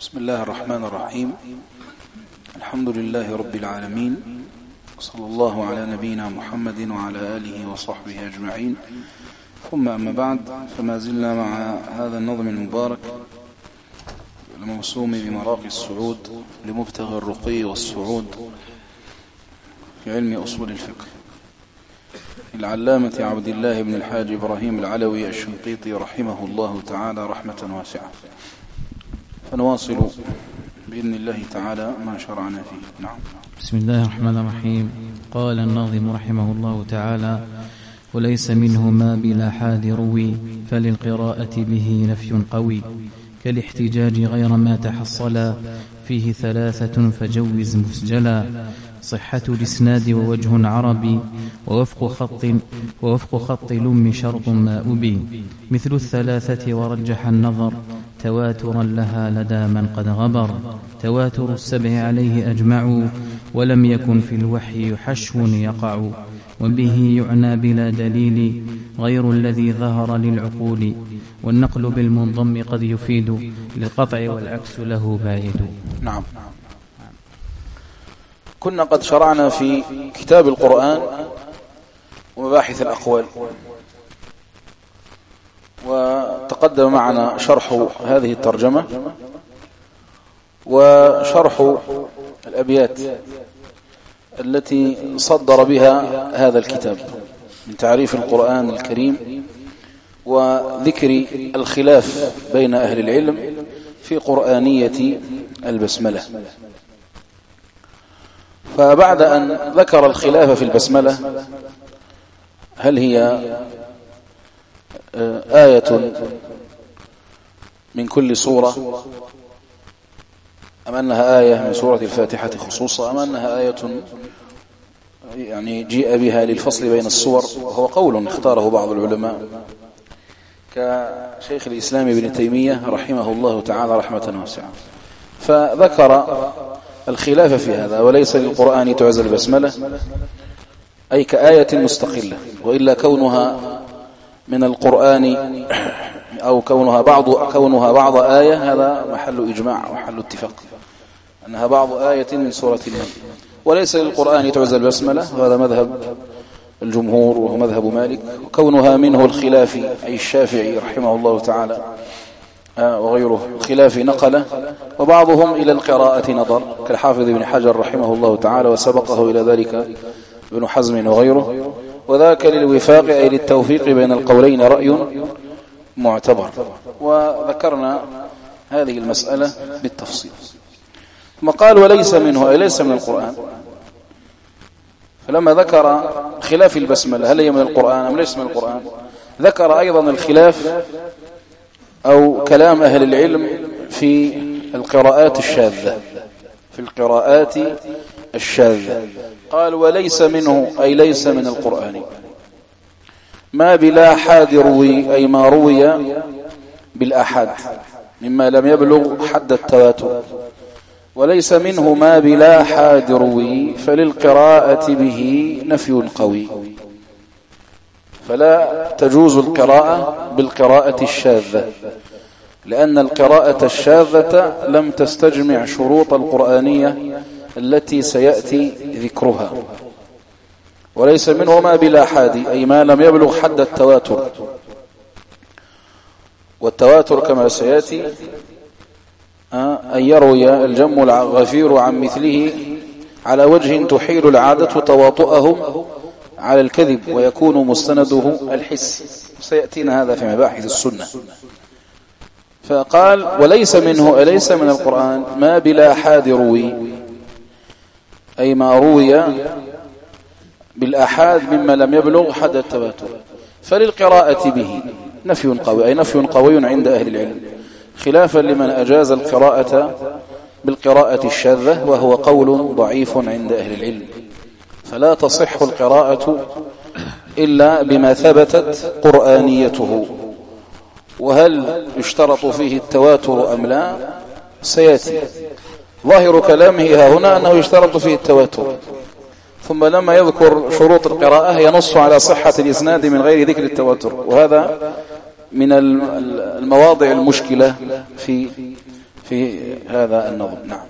بسم الله الرحمن الرحيم. الحمد لله رب العالمين، صلى الله على نبينا محمد وعلى آله وصحبه أجمعين، ثم أما بعد، فما زلنا مع هذا النظم المبارك الموسوم بمراقي الصعود لمبتغى الرقي والصعود في علم أصول الفقه العلامة عبد الله بن الحاج إبراهيم العلوي الشنقيطي رحمه الله تعالى رحمة واسعة. فنواصل بإذن الله تعالى ما شرعنا فيه. نعم. بسم الله الرحمن الرحيم. قال الناظم رحمه الله تعالى: وليس منه ما بلا حاد روي، فللقراءة به نفي قوي، كالاحتجاج غير ما تحصلا، فيه ثلاثة فجوز مسجلا، صحة الإسناد ووجه عربي، ووفق خط لم شرط ما أبي، مثل الثلاثة ورجح النظر، تواترا لها لدى من قد غبر، تواتر السبع عليه أجمعوا، ولم يكن في الوحي حشو يقع، وبه يعنى بلا دليل غير الذي ظهر للعقول، والنقل بالمنضم قد يفيد للقطع والعكس له باعد. نعم. كنا قد شرعنا في كتاب القرآن ومباحث الأقوال، وتقدم معنا شرح هذه الترجمة وشرح الأبيات التي صدر بها هذا الكتاب من تعريف القرآن الكريم، وذكر الخلاف بين أهل العلم في قرآنية البسملة. فبعد أن ذكر الخلاف في البسملة، هل هي آية من كل سورة، أم أنها آية من سورة الفاتحة خصوصا، أم أنها آية يعني جيء بها للفصل بين السور، وهو قول اختاره بعض العلماء كشيخ الإسلام ابن تيمية رحمه الله تعالى رحمة واسعة. فذكر الخلاف في هذا: وليس للقرآن تعزى البسملة، أي كآية مستقلة، وإلا كونها من القرآن أو كونها بعض آية هذا محل إجماع ومحل اتفاق أنها بعض آية من سورة النمل. وليس للقرآن تعزى البسملة، وهذا مذهب الجمهور وهو مذهب مالك، وكونها منه الخلاف أي الشافعي رحمه الله تعالى وغيره الخلاف نقله، وبعضهم إلى القراءة نظر كالحافظ ابن حجر رحمه الله تعالى، وسبقه إلى ذلك ابن حزم وغيره، وذاك للوفاق أي للتوفيق بين القولين رأي معتبر. وذكرنا هذه المسألة بالتفصيل. ثم قال: وليس منه أي ليس من القرآن. فلما ذكر خلاف البسملة هل هي من القرآن أم ليس من القرآن، ذكر أيضا الخلاف أو كلام أهل العلم في القراءات الشاذة قال: وليس منه أي ليس من القرآن ما بلا حاد روي، أي ما روي بالأحاد مما لم يبلغ حد التواتر. وليس منه ما بلا حاد روي، فللقراءة به نفي قوي، فلا تجوز القراءة بالقراءة الشاذة، لأن القراءة الشاذة لم تستجمع شروط القرآنية التي سيأتي ذكرها. وليس منه ما بلا حاد، أي ما لم يبلغ حد التواتر، والتواتر كما سيأتي أن يروي الجم الغفير عن مثله على وجه تحيل العادة تواطؤهم على الكذب، ويكون مستنده الحس، سيأتينا هذا في مباحث السنة. فقال: وليس منه أليس من القرآن ما بلا حاد روي، أي ما روي بالأحاد مما لم يبلغ حد التواتر، فللقراءة به نفي قوي، أي نفي قوي عند أهل العلم، خلافا لمن أجاز القراءة بالقراءة الشاذة، وهو قول ضعيف عند أهل العلم. فلا تصح القراءة إلا بما ثبتت قرآنيته. وهل يشترط فيه التواتر أم لا سيأتي. ظاهر كلامه هنا أنه يشترط فيه التواتر، ثم لما يذكر شروط القراءة ينص على صحة الإسناد من غير ذكر التواتر، وهذا من المواضع المشكلة في هذا النظم. نعم.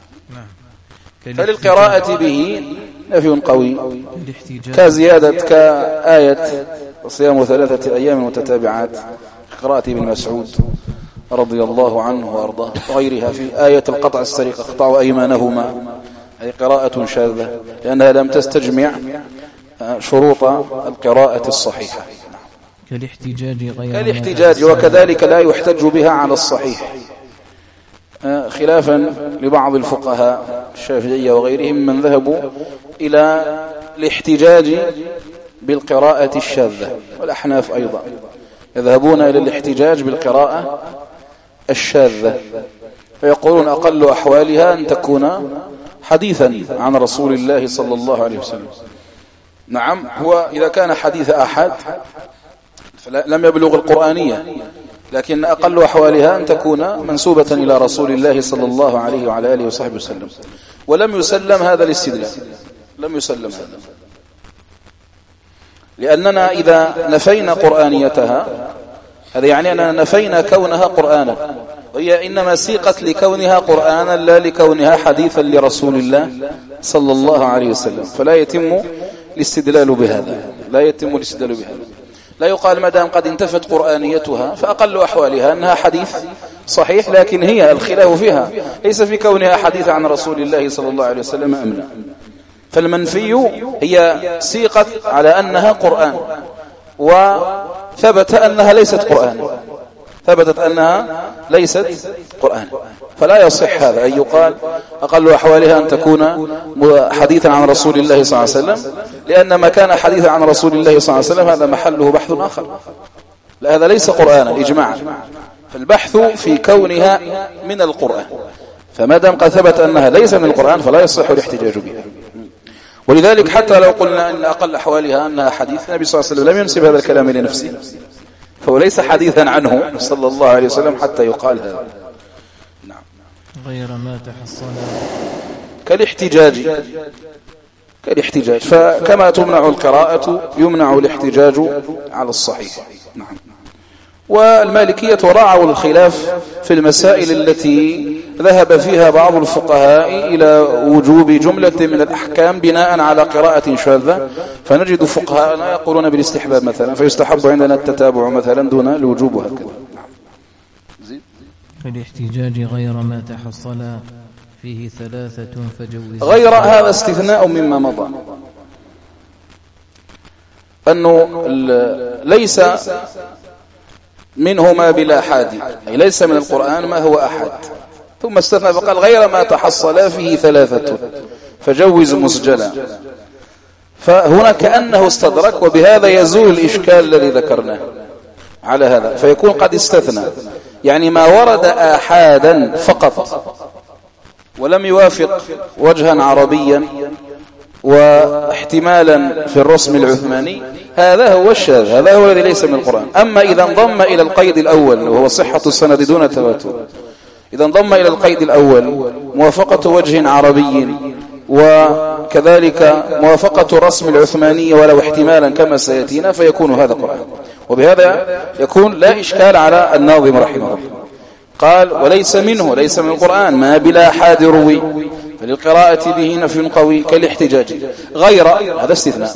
فللقراءة به نفي قوي كزيادة كآية صيام 3 أيام متتابعات قراءة ابن مسعود رضي الله عنه وأرضاه وغيرها في آية القطع السريق اقطعوا أيمانهما، هي قراءة شاذة لأنها لم تستجمع شروط القراءة الصحيحة. كالاحتجاج وكذلك لا يحتج بها على الصحيح، خلافا لبعض الفقهاء الشافعية وغيرهم من ذهبوا إلى الاحتجاج بالقراءة الشاذة، والأحناف أيضا يذهبون إلى الاحتجاج بالقراءة الشاذة، فيقولون أقل أحوالها أن تكون حديثا عن رسول الله صلى الله عليه وسلم. نعم، هو إذا كان حديث أحد لم يبلغ القرآنية، لكن أقل أحوالها أن تكون منسوبة إلى رسول الله صلى الله عليه وعلى آله وصحبه وسلم. ولم يسلم هذا الاستدلال، لم يسلم هذا، لأننا إذا نفينا قرآنيتها هذا يعني أننا نفينا كونها قرآنا، وهي إنما سيقت لكونها قرآنا لا لكونها حديثا لرسول الله صلى الله عليه وسلم، فلا يتم الاستدلال بهذا، لا يتم الاستدلال بهذا. لا يقال ما دام قد انتفت قرآنيتها فأقل أحوالها أنها حديث صحيح، لكن هي الخلاف فيها ليس في كونها حديث عن رسول الله صلى الله عليه وسلم أم لا. فالمنفي هي سيقت على أنها قرآن، وثبت أنها ليست قرآن، ثبتت أنها ليست قرآن، فلا يصح هذا أن يقال أقل أحوالها أن تكون حديثا عن رسول الله صلى الله عليه وسلم، لأن ما كان حديثا عن رسول الله صلى الله عليه وسلم هذا محله بحث آخر، لا هذا ليس قرآنا إجماعا، فالبحث في كونها من القرآن، فما دام قد ثبت أنها ليس من القرآن فلا يصح الاحتجاج بها. ولذلك حتى لو قلنا أن أقل أحوالها أنها حديث، النبي صلى الله عليه وسلم لم ينسب هذا الكلام لنفسه، فهو ليس حديثا عنه صلى الله عليه وسلم حتى يقال هذا. نعم. غير ما تحصل كالاحتجاج، فكما تمنع القراءة يمنع الاحتجاج على الصحيح. نعم. والمالكية راعوا الخلاف في المسائل التي ذهب فيها بعض الفقهاء إلى وجوب جملة من الأحكام بناء على قراءة شاذة، فنجد فقهاءنا يقولون بالاستحباب مثلا، فيستحب عندنا التتابع مثلا دون الوجوب وهكذا. الاحتجاج غير ما تحصل فيه 3 فجوز. غير هذا استثناء مما مضى، أنه ليس منه ما بلا حاد، أي ليس من القرآن ما هو أحد، ثم استثنى فقال غير ما تحصل فيه 3 فجوز مسجلا، فهنا كأنه استدرك، وبهذا يزول الإشكال الذي ذكرناه على هذا، فيكون قد استثنى يعني ما ورد آحادا فقط ولم يوافق وجها عربيا واحتمالا في الرسم العثماني، هذا هو الشاذ، هذا هو الذي ليس من القرآن. أما إذا انضم إلى القيد الأول وهو صحة السند دون التواتر، إذا انضم إلى القيد الأول موافقة وجه عربي وكذلك موافقة رسم العثمانية ولو احتمالا كما سيأتينا، فيكون هذا قرآن، وبهذا يكون لا إشكال على الناظم رحمه الله. قال وليس منه، ليس من القرآن ما بلا حاد روي، فللقراءة به نفي قوي كالاحتجاج غير، هذا استثناء،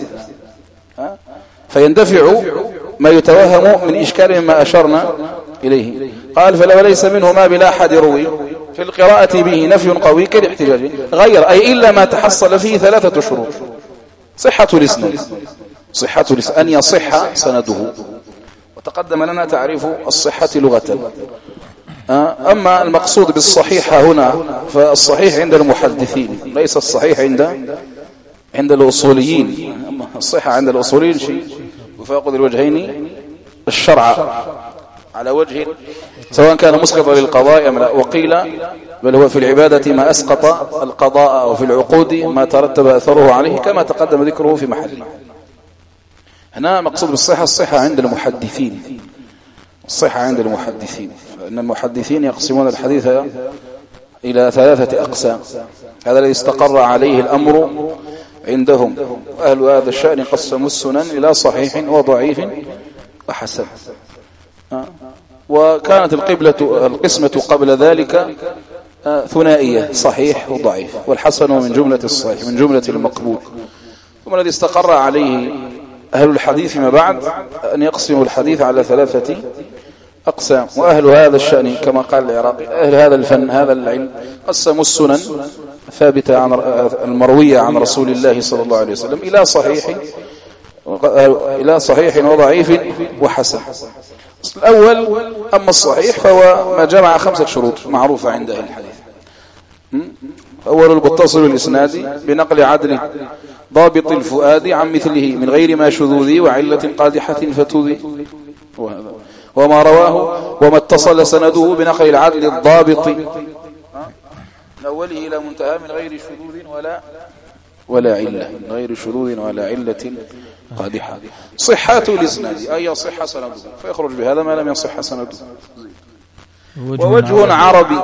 فيندفع ما يتوهم من إشكال مما أشرنا إليه. قال فليس منه ما بلا حاد روي في القراءة به نفي قوي كالاحتجاج غير، أي إلا ما تحصل فيه 3 شروط: صحة الإسناد، أن يصح سنده، وتقدم لنا تعريف الصحة لغة. أما المقصود بالصحيح هنا فالصحيح عند المحدثين، ليس الصحيح عند الأصوليين. أما الصحة عند الأصوليين شيء وفاقد الوجهين الشرع على وجه سواء كان مسقطا للقضاء أم لا، وقيل بل هو في العبادة ما أسقط القضاء، وفي العقود ما ترتب أثره عليه، كما تقدم ذكره في محله. هنا مقصود بالصحة الصحة عند المحدثين، الصحة عند المحدثين، فإن المحدثين يقسمون الحديث إلى 3 أقسام، هذا الذي استقر عليه الأمر عندهم. أهل هذا الشأن قسموا السنن إلى صحيح وضعيف وحسن. وكانت القسمة قبل ذلك ثنائية، صحيح وضعيف، والحسن من جملة الصحيح من جملة المقبول. ثم الذي استقر عليه أهل الحديث فيما بعد أن يقسموا الحديث على 3 أقسام. وأهل هذا الشأن كما قال العراقي أهل هذا الفن هذا العلم قسموا السنن ثابتة عن المروية عن رسول الله صلى الله عليه وسلم إلى صحيح وضعيف وحسن. الأول أما الصحيح فهو ما جمع 5 شروط معروفة عند أهل الحديث. أول المتصل الإسناد بنقل عدل ضابط الفؤاد عن مثله من غير ما شذوذ وعلة قادحة فتوذي، وما رواه وما اتصل سنده بنقل العدل الضابط من أوله إلى منتهى من غير شذوذ ولا علة، من غير شذوذ ولا علة قادحة. صحة الإسناد أي يصح سنده، فيخرج بهذا ما لم يصح سنده. ووجه عربي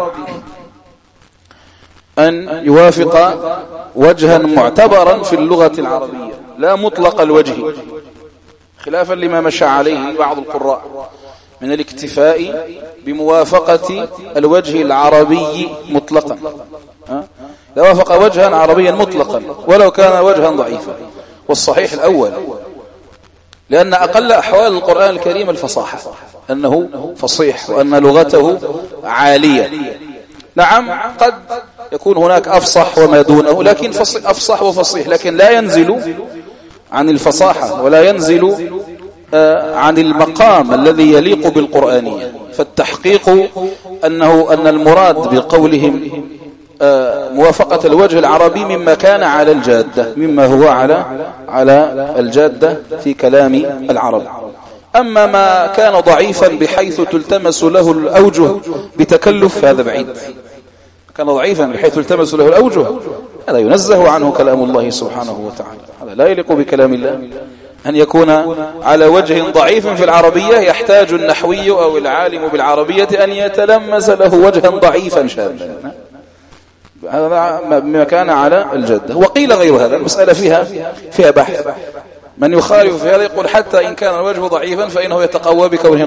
أن يوافق وجها معتبرا في اللغة العربية لا مطلق الوجه، خلافا لما مشى عليه بعض القراء من الاكتفاء بموافقة الوجه العربي مطلقا. لا وافق وجها عربيا مطلقا ولو كان وجها ضعيفا. والصحيح الأول، لأن أقل أحوال القرآن الكريم الفصاحة، أنه فصيح وأن لغته عالية. نعم قد يكون هناك أفصح وما دونه، لكن أفصح وفصيح، لكن لا ينزل عن الفصاحة ولا ينزل عن المقام الذي يليق بالقرآنية. فالتحقيق أن المراد بقولهم موافقة الوجه العربي مما كان على الجادة، مما هو على الجادة في كلام العرب. أما ما كان ضعيفا بحيث تلتمس له الأوجه بتكلف هذا بعيد. كان ضعيفا بحيث تلتمس له الأوجه هذا ينزه عنه كلام الله سبحانه وتعالى، هذا لا يليق بكلام الله أن يكون على وجه ضعيف في العربية يحتاج النحوي أو العالم بالعربية أن يتلمس له وجها ضعيفا شاذا. هذا ما كان على الجدة. وقيل غير هذا، المسألة فيها بحث. من يخالف في هذا يقول حتى إن كان الوجه ضعيفا فإنه يتقوى بكونه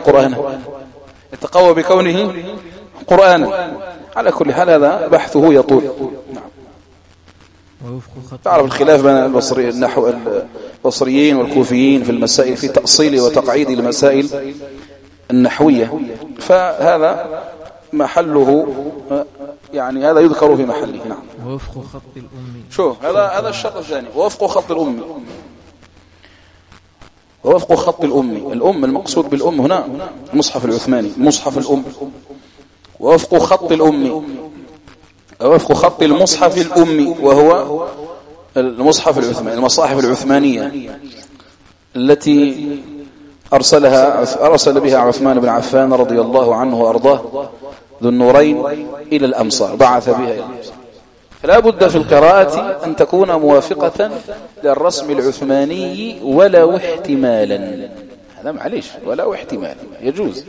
قرآنا. على كل حال هذا بحثه يطول. تعرف الخلاف بين البصريين والكوفيين في المسائل، في تأصيل وتقعيد المسائل النحوية، فهذا محله يعني هذا يذكر في محله. نعم. ووفق خط الأم. شوف هذا الشرط الثاني، ووفق خط الأم. ووفق خط الأم المقصود بالأم هنا المصحف العثماني، مصحف الأم. ووفق خط الأم، ووفق خط المصحف الأمي، وهو المصحف العثماني، المصاحف العثمانية التي أرسل بها عثمان بن عفان رضي الله عنه وأرضاه ذو النورين إلى الأمصار، بعث بها إلى الأمصار. فلا بد في القراءة أن تكون موافقة للرسم العثماني ولو احتمالا. هذا معليش، ولو احتمالا يجوز.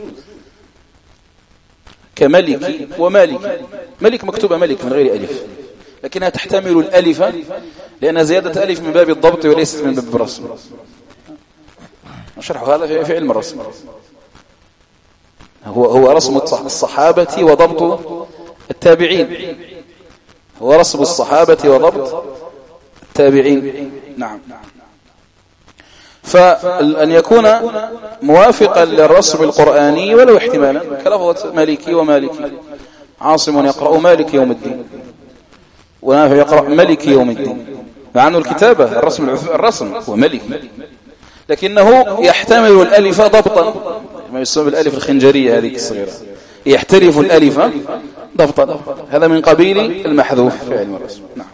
كملك ومالك، ملك مكتوبة ملك من غير ألف، لكنها تحتمل الألف لأن زيادة ألف من باب الضبط وليست من باب الرسم. نشرح هذا في علم الرسم. هو رسم الصحابة وضبط التابعين، هو رسم الصحابة وضبط التابعين. نعم. فأن يكون موافقا للرسم القرآني ولو احتمالا، كلفظة مالكي ومالكي. عاصم يقرأ مالك يوم الدين، ونافع يقرأ ملك يوم الدين، مع أنه الكتابة الرسم هو ملك، لكنه يحتمل الألف ضبطا، ما يسمى بالألف الخنجرية هذه الصغيرة، يحترف الألف ضبطا. هذا من قبيل المحذوف في علم الرسم. نعم.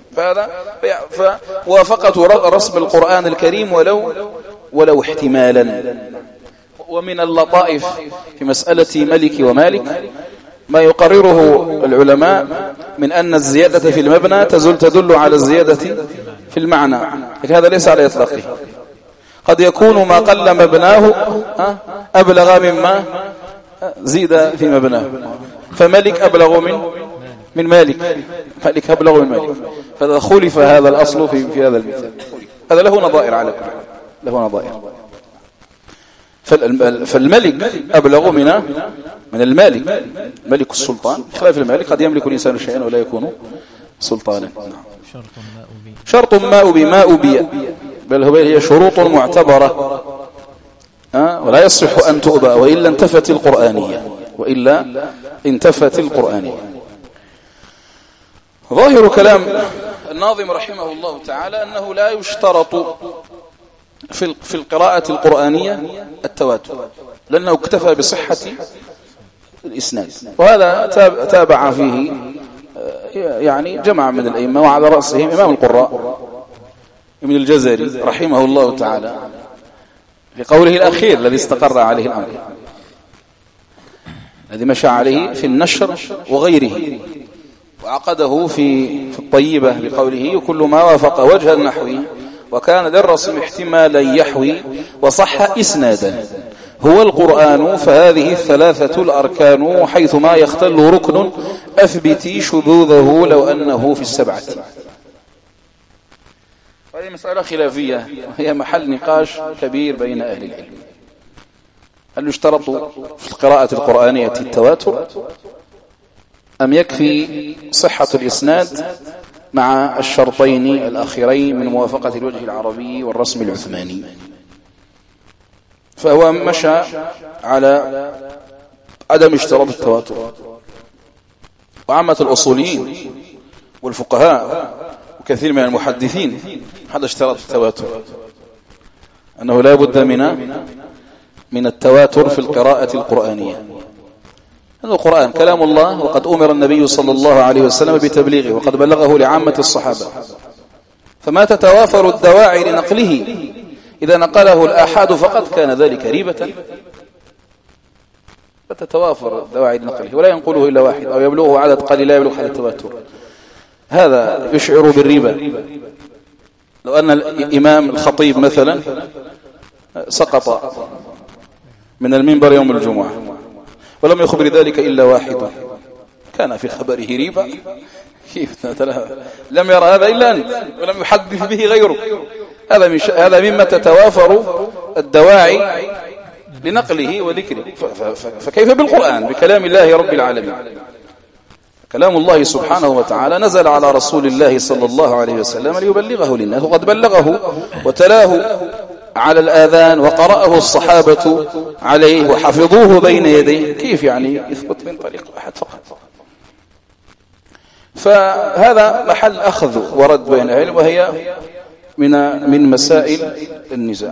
فوافقة رسم القرآن الكريم ولو احتمالا. ومن اللطائف في مسألة ملك ومالك ما يقرره العلماء من أن الزيادة في المبنى تدل على الزيادة في المعنى، لكن هذا ليس على إطلاقه. قد يكون ما قل مبناه أبلغ مما زيد في مبناه، فملك أبلغ من مالك، مالك أبلغ من مالك، فإذا خلف هذا الأصل في هذا المثال. هذا له نظائر على كل، له نظائر. فالملك أبلغ من المالك، ملك السلطان، خلاف المالك قد يملك الإنسان شيئا ولا يكون سلطانا. شرط ما أبي ما أبي، بل هي شروط معتبرة ولا يصح أن تؤبى وإلا انتفت القرآنية، وإلا انتفت القرآنية. ظاهر كلام الناظم رحمه الله تعالى أنه لا يشترط في القراءة القرآنية التواتر، لأنه اكتفى بصحة الإسناد، وهذا تابع فيه يعني جمع من الأئمة، وعلى رأسهم إمام القراء ابن الجزري رحمه الله تعالى في قوله الأخير الذي استقر عليه الأمر، الذي مشى عليه في النشر وغيره، وعقده في الطيبة بقوله كل ما وافق وجه النحو وكان للرسم احتمالا يحوي وصح إسنادا هو القرآن، فهذه الثلاثة الأركان حيثما يختل ركن أثبتي شذوذه لو أنه في السبعة. هذه مسألة خلافية وهي محل نقاش كبير بين أهل العلم. هل يشترط في القراءة القرآنية التواتر أم يكفي صحة الإسناد مع الشرطين الأخيرين من موافقة الوجه العربي والرسم العثماني؟ فهو مشى على عدم اشتراط التواتر، وعامة الأصوليين والفقهاء وكثير من المحدثين هذا اشتراط التواتر، أنه لا بد من التواتر في القراءة القرآنية. هذا القرآن كلام الله، وقد أمر النبي صلى الله عليه وسلم بتبليغه وقد بلغه لعامة الصحابة، فما تتوافر الدواعي لنقله إذا نقله الآحاد فقط كان ذلك ريبة، فتتوافر الدواعي لنقله ولا ينقله إلا واحد أو يبلغه عدد قليل لا يبلغ حد التواتر، هذا يشعر بالريبة. لو أن الإمام الخطيب مثلا سقط من المنبر يوم الجمعة ولم يخبر ذلك إلا واحد كان في خبره ريبة، كيف لم يرى هذا إلا أنت ولم يحدث به غيرك، هذا مما تتوافر الدواعي لنقله وذكره. فكيف بالقرآن بكلام الله رب العالمين؟ كلام الله سبحانه وتعالى نزل على رسول الله صلى الله عليه وسلم ليبلغه للناس، وقد بلغه وتلاه على الآذان وقرأه الصحابة عليه وحفظوه بين يديه، كيف يعني يثبت من طريق أحد فقط؟ فهذا محل أخذ ورد بين العلم، وهي من مسائل النزاع.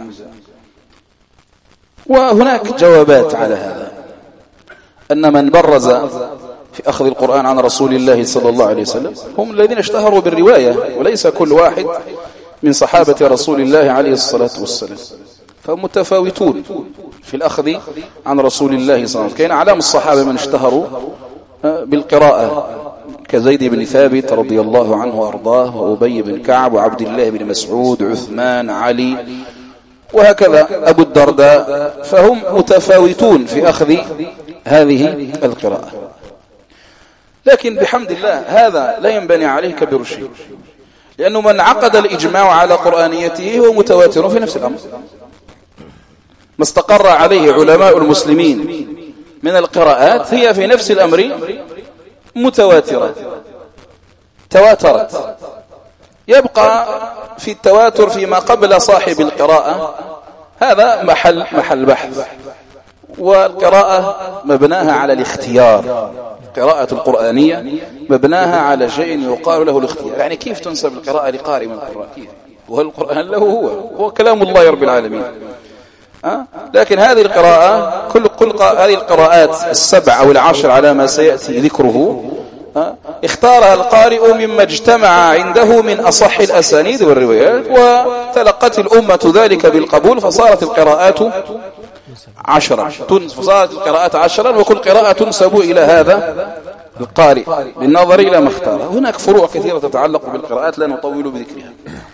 وهناك جوابات على هذا، أن من برز في أخذ القرآن عن رسول الله صلى الله عليه وسلم هم الذين اشتهروا بالرواية، وليس كل واحد من صحابة رسول الله عليه الصلاة والسلام، فهم متفاوتون في الأخذ عن رسول الله صلى الله عليه وسلم. كان علام الصحابة من اشتهروا بالقراءة كزيد بن ثابت رضي الله عنه وأرضاه، وأبي بن كعب، وعبد الله بن مسعود، عثمان، علي، وهكذا أبو الدرداء، فهم متفاوتون في أخذ هذه القراءة. لكن بحمد الله هذا لا ينبني عليه كبير الشيء، لأنه من عقد الإجماع على قرآنيته هو متواتر في نفس الأمر. ما استقر عليه علماء المسلمين من القراءات هي في نفس الأمر متواترة، تواترت. يبقى في التواتر فيما قبل صاحب القراءة، هذا محل بحث. والقراءة مبناها على الاختيار، القراءة القرآنية مبناها على شيء يقال له الاختيار. يعني كيف تنسب القراءة لقارئ من القراء؟ كيف؟ وهو القرآن له هو كلام الله رب العالمين. لكن هذه القراءة كل هذه القراءات السبع أو العشر على ما سيأتي ذكره اختارها القارئ مما اجتمع عنده من أصح الأسانيد والروايات، وتلقت الأمة ذلك بالقبول، فصارت القراءات 10، فصارت القراءات 10، وكل قراءة تنسب إلى هذا القارئ بالنظر إلى ما اختاره. هناك فروع كثيرة تتعلق بالقراءات لا نطول بذكرها.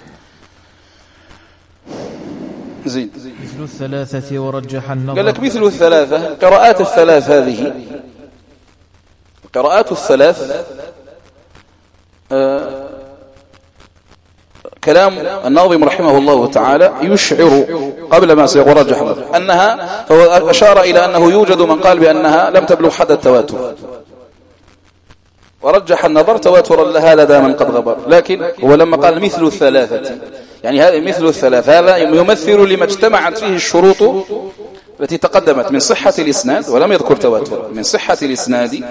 زين. مثل الثلاثة ورجح النظر. قال لك مثل الثلاثة، قراءات الثلاث هذه، قراءات الثلاث كلام الناظم رحمه الله تعالى يشعر قبل ما سيرجح أنها، فهو أشار إلى أنه يوجد من قال بأنها لم تبلغ حد التواتر، ورجح النظر تواترا لها لدى من قد غبر. لكن هو لما قال مثل الثلاثة، يعني هذا مثل الثلاثة، هذا يمثل لما اجتمعت فيه الشروط التي تقدمت من صحة الإسناد، ولم يذكر تواتر، من صحة الإسناد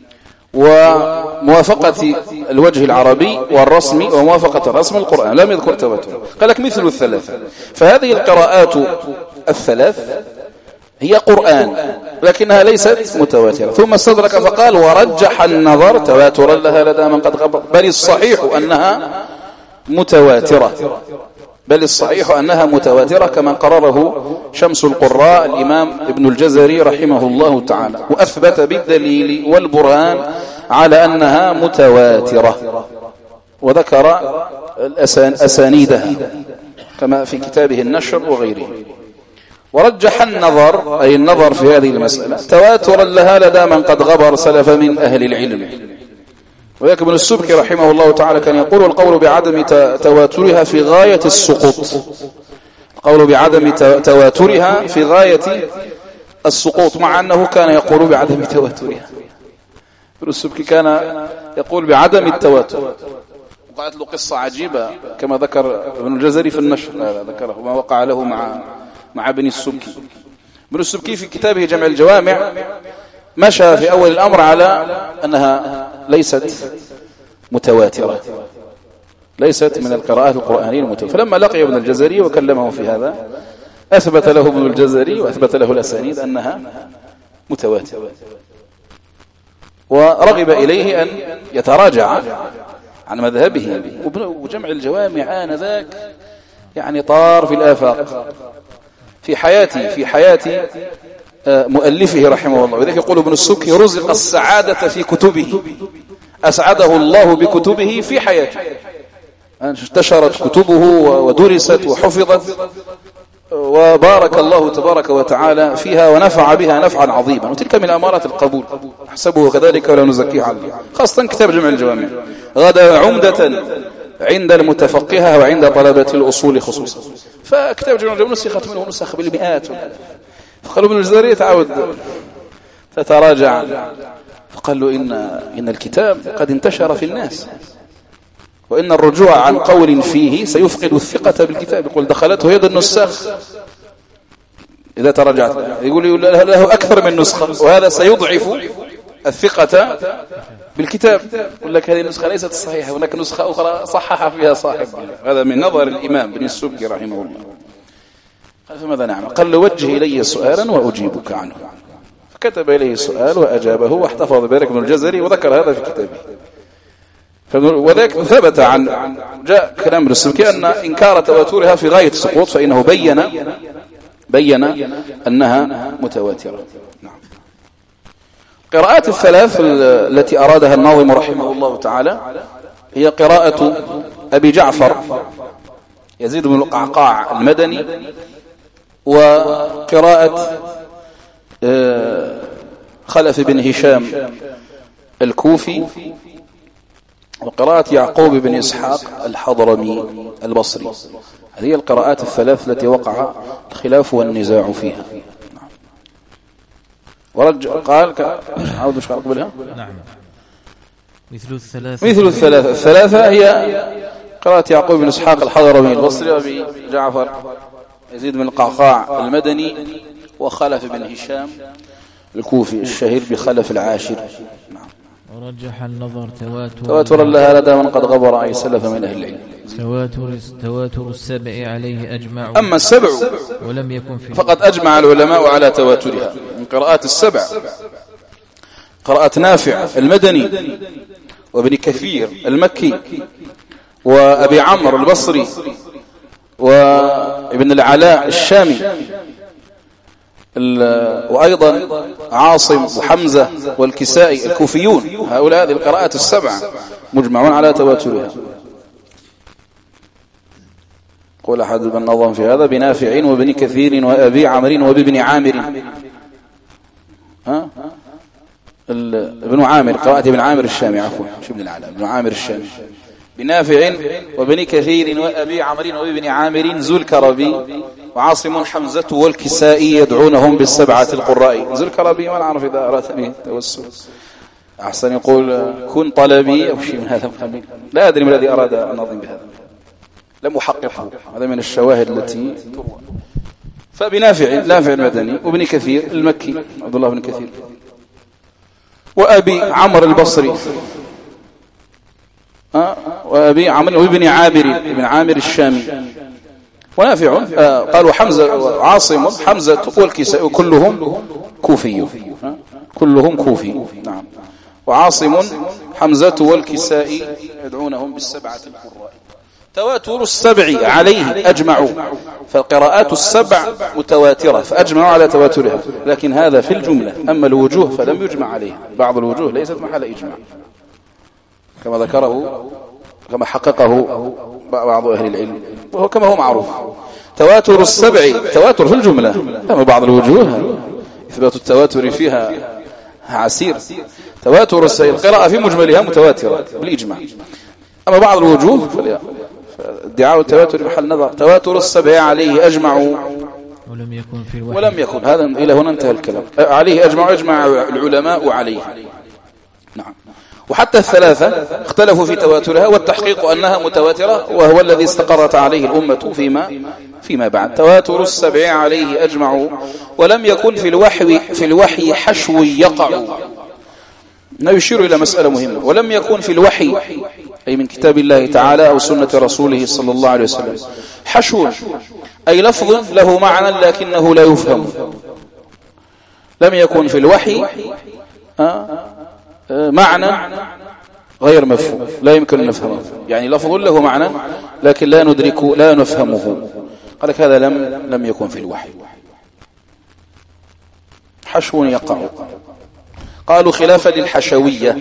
وموافقة الوجه العربي والرسم وموافقة الرسم القرآن، لم يذكر تواتر. قال لك مثل الثلاثة، فهذه القراءات الثلاث هي قرآن لكنها ليست متواترة. ثم استدرك فقال ورجح النظر تواترا لها لدى من قد غبر، بل الصحيح أنها متواترة، بل الصحيح أنها متواترة كما قرره شمس القراء الإمام ابن الجزري رحمه الله تعالى، وأثبت بالدليل والبرهان على أنها متواترة، وذكر أسانيدها كما في كتابه النشر وغيره. ورجح النظر، أي النظر في هذه المسألة، تواترا لها لدى من قد غبر سلف من أهل العلم. وياك ابن السبكي رحمه الله تعالى كان يقول القول بعدم تواترها في غاية السقوط، القول بعدم تواترها في غاية السقوط، مع أنه كان يقول بعدم تواترها. ابن السبكي كان يقول بعدم التواتر. وقعت له قصة عجيبة كما ذكر ابن الجزري في النشر، ذكره ما وقع له مع ابن السبكي. ابن السبكي في كتابه جمع الجوامع مشى في أول الأمر على أنها ليست متواترة، ليست من القراءات القرآنية المتواترة. فلما لقي ابن الجزري وكلمه في هذا أثبت له ابن الجزري وأثبت له الأسانيد أنها متواترة، ورغب إليه أن يتراجع عن مذهبه. وجمع الجوامع آنذاك يعني طار في الآفاق في حياة مؤلفه رحمه الله. وذلك يقول ابن السبكي رزق السعادة في كتبه، أسعده الله بكتبه في حياته، انتشرت كتبه ودرست وحفظت، وبارك الله تبارك وتعالى فيها ونفع بها نفعا عظيما. وتلك من أمارات القبول، أحسبه كذلك ولا نزكيه عليه. خاصة كتاب جمع الجوامع غدا عمدة عند المتفقهة وعند طلبة الأصول خصوصا. فكتاب جمع الجوامع نسخت منه نسخ بالمئات، فقالوا ابن الجزري تعود تتراجع، فقال له إن الكتاب قد انتشر في الناس، وإن الرجوع عن قول فيه سيفقد الثقة بالكتاب. يقول دخلته يد النساخ إذا تراجعت، يقول له أكثر من نسخة، وهذا سيضعف الثقة بالكتاب. يقول لك هذه النسخة ليست صحيحة، هناك نسخة أخرى صحح فيها صاحب. هذا من نظر الإمام ابن السبكي رحمه الله. قال فماذا نعمل؟ قال له وجه إلي سؤالا وأجيبك عنه. فكتب إليه السؤال وأجابه، واحتفظ بذلك ابن الجزري وذكر هذا في كتابه. وذلك ثبت عن جاء كلام ابن السبكي أن إنكار تواترها في غاية السقوط، فإنه بين أنها متواترة. نعم. قراءات الثلاث التي أرادها الناظم رحمه الله تعالى هي قراءة أبي جعفر يزيد بن القعقاع المدني، وقراءة خلف بن هشام الكوفي، وقراءة يعقوب بن إسحاق الحضرمي البصري. هذه القراءات الثلاث التي وقع الخلاف والنزاع فيها. قال عاود مش قبلها. نعم. مثل الثلاثة هي قراءة يعقوب بن إسحاق الحضرمي البصري، وأبي جعفر يزيد بن القعقاع المدني، وخلف بن هشام الكوفي الشهير بخلف العاشر. نعم. ورجح النظر تواترا لها لدى من قد غبر أي سلف من أهل العلم. تواتر السبع عليه أجمع. أما السبع ولم يكن في فقد أجمع العلماء على تواترها. من قراءات السبع قراءة نافع المدني، وابن كثير المكي، وأبي عمرو البصري، وابن العلاء الشامي، وأيضا عاصم وحمزة والكسائي الكوفيون. هؤلاء هذه القراءات السبع مجمعون على تواترها. قول أحد من نظم في هذا بنافع وابن كثير وأبي عمرو وابن عامر. ابن عامر، قراءة ابن عامر الشامي، عفوا مش ابن العلاء، ابن عامر الشامي بنافع وبن كثير وأبي عمرو وابن عامر ذو الكربي وعاصم حمزة والكسائي يدعونهم بالسبعة القراء. ذو الكربي ما نعرف إذا أردت به التوسل، أحسن يقول كن طلبي أو شيء من هذا القبيل، لا أدري ما الذي أراد الناظم بهذا، لم أحققه، هذا من الشواهد التي تروى. فبنافع نافع المدني وابن كثير المكي عبد الله بن كثير وأبي عمرو البصري وأبي عمرو وابن عامر الشامي ونافع قالوا حمزة وعاصم حمزة والكسائي كلهم كوفي نعم. وعاصم حمزة والكسائي يدعونهم بالسبعة القراء. تواتر السبع عليه أجمعوا، فالقراءات السبع متواترة فأجمعوا على تواترها، لكن هذا في الجملة. أما الوجوه فلم يجمع عليها، بعض الوجوه ليست محل إجماع كما ذكره كما حققه بعض أهل العلم، وهو كما هو معروف. تواتر السبع تواتر في الجملة، أما بعض الوجوه إثبات التواتر فيها عسير. تواتر القراءة في مجملها متواترة بالإجماع، أما بعض الوجوه ادعاء التواتر محل نظر. تواتر السبع عليه أجمعوا ولم يكن هذا إلى هنا انتهى الكلام. عليه أجمع العلماء عليه نعم. وحتى الثلاثة اختلفوا في تواترها، والتحقيق أنها متواترة، وهو الذي استقرت عليه الأمة فيما بعد. تواتر السبع عليه أجمعوا ولم يكن في الوحي حشو يقع. يشير إلى مسألة مهمة، ولم يكن في الوحي أي من كتاب الله تعالى أو سنة رسوله صلى الله عليه وسلم حشو، أي لفظ له معنى لكنه لا يفهم. لم يكن في الوحي معنى غير مفهوم لا يمكن أن نفهمه، يعني لفظ له معنى لكن لا ندركه لا نفهمه. قال لك هذا لم يكن في الوحي، حشو يقع. قالوا خلافا للحشوية،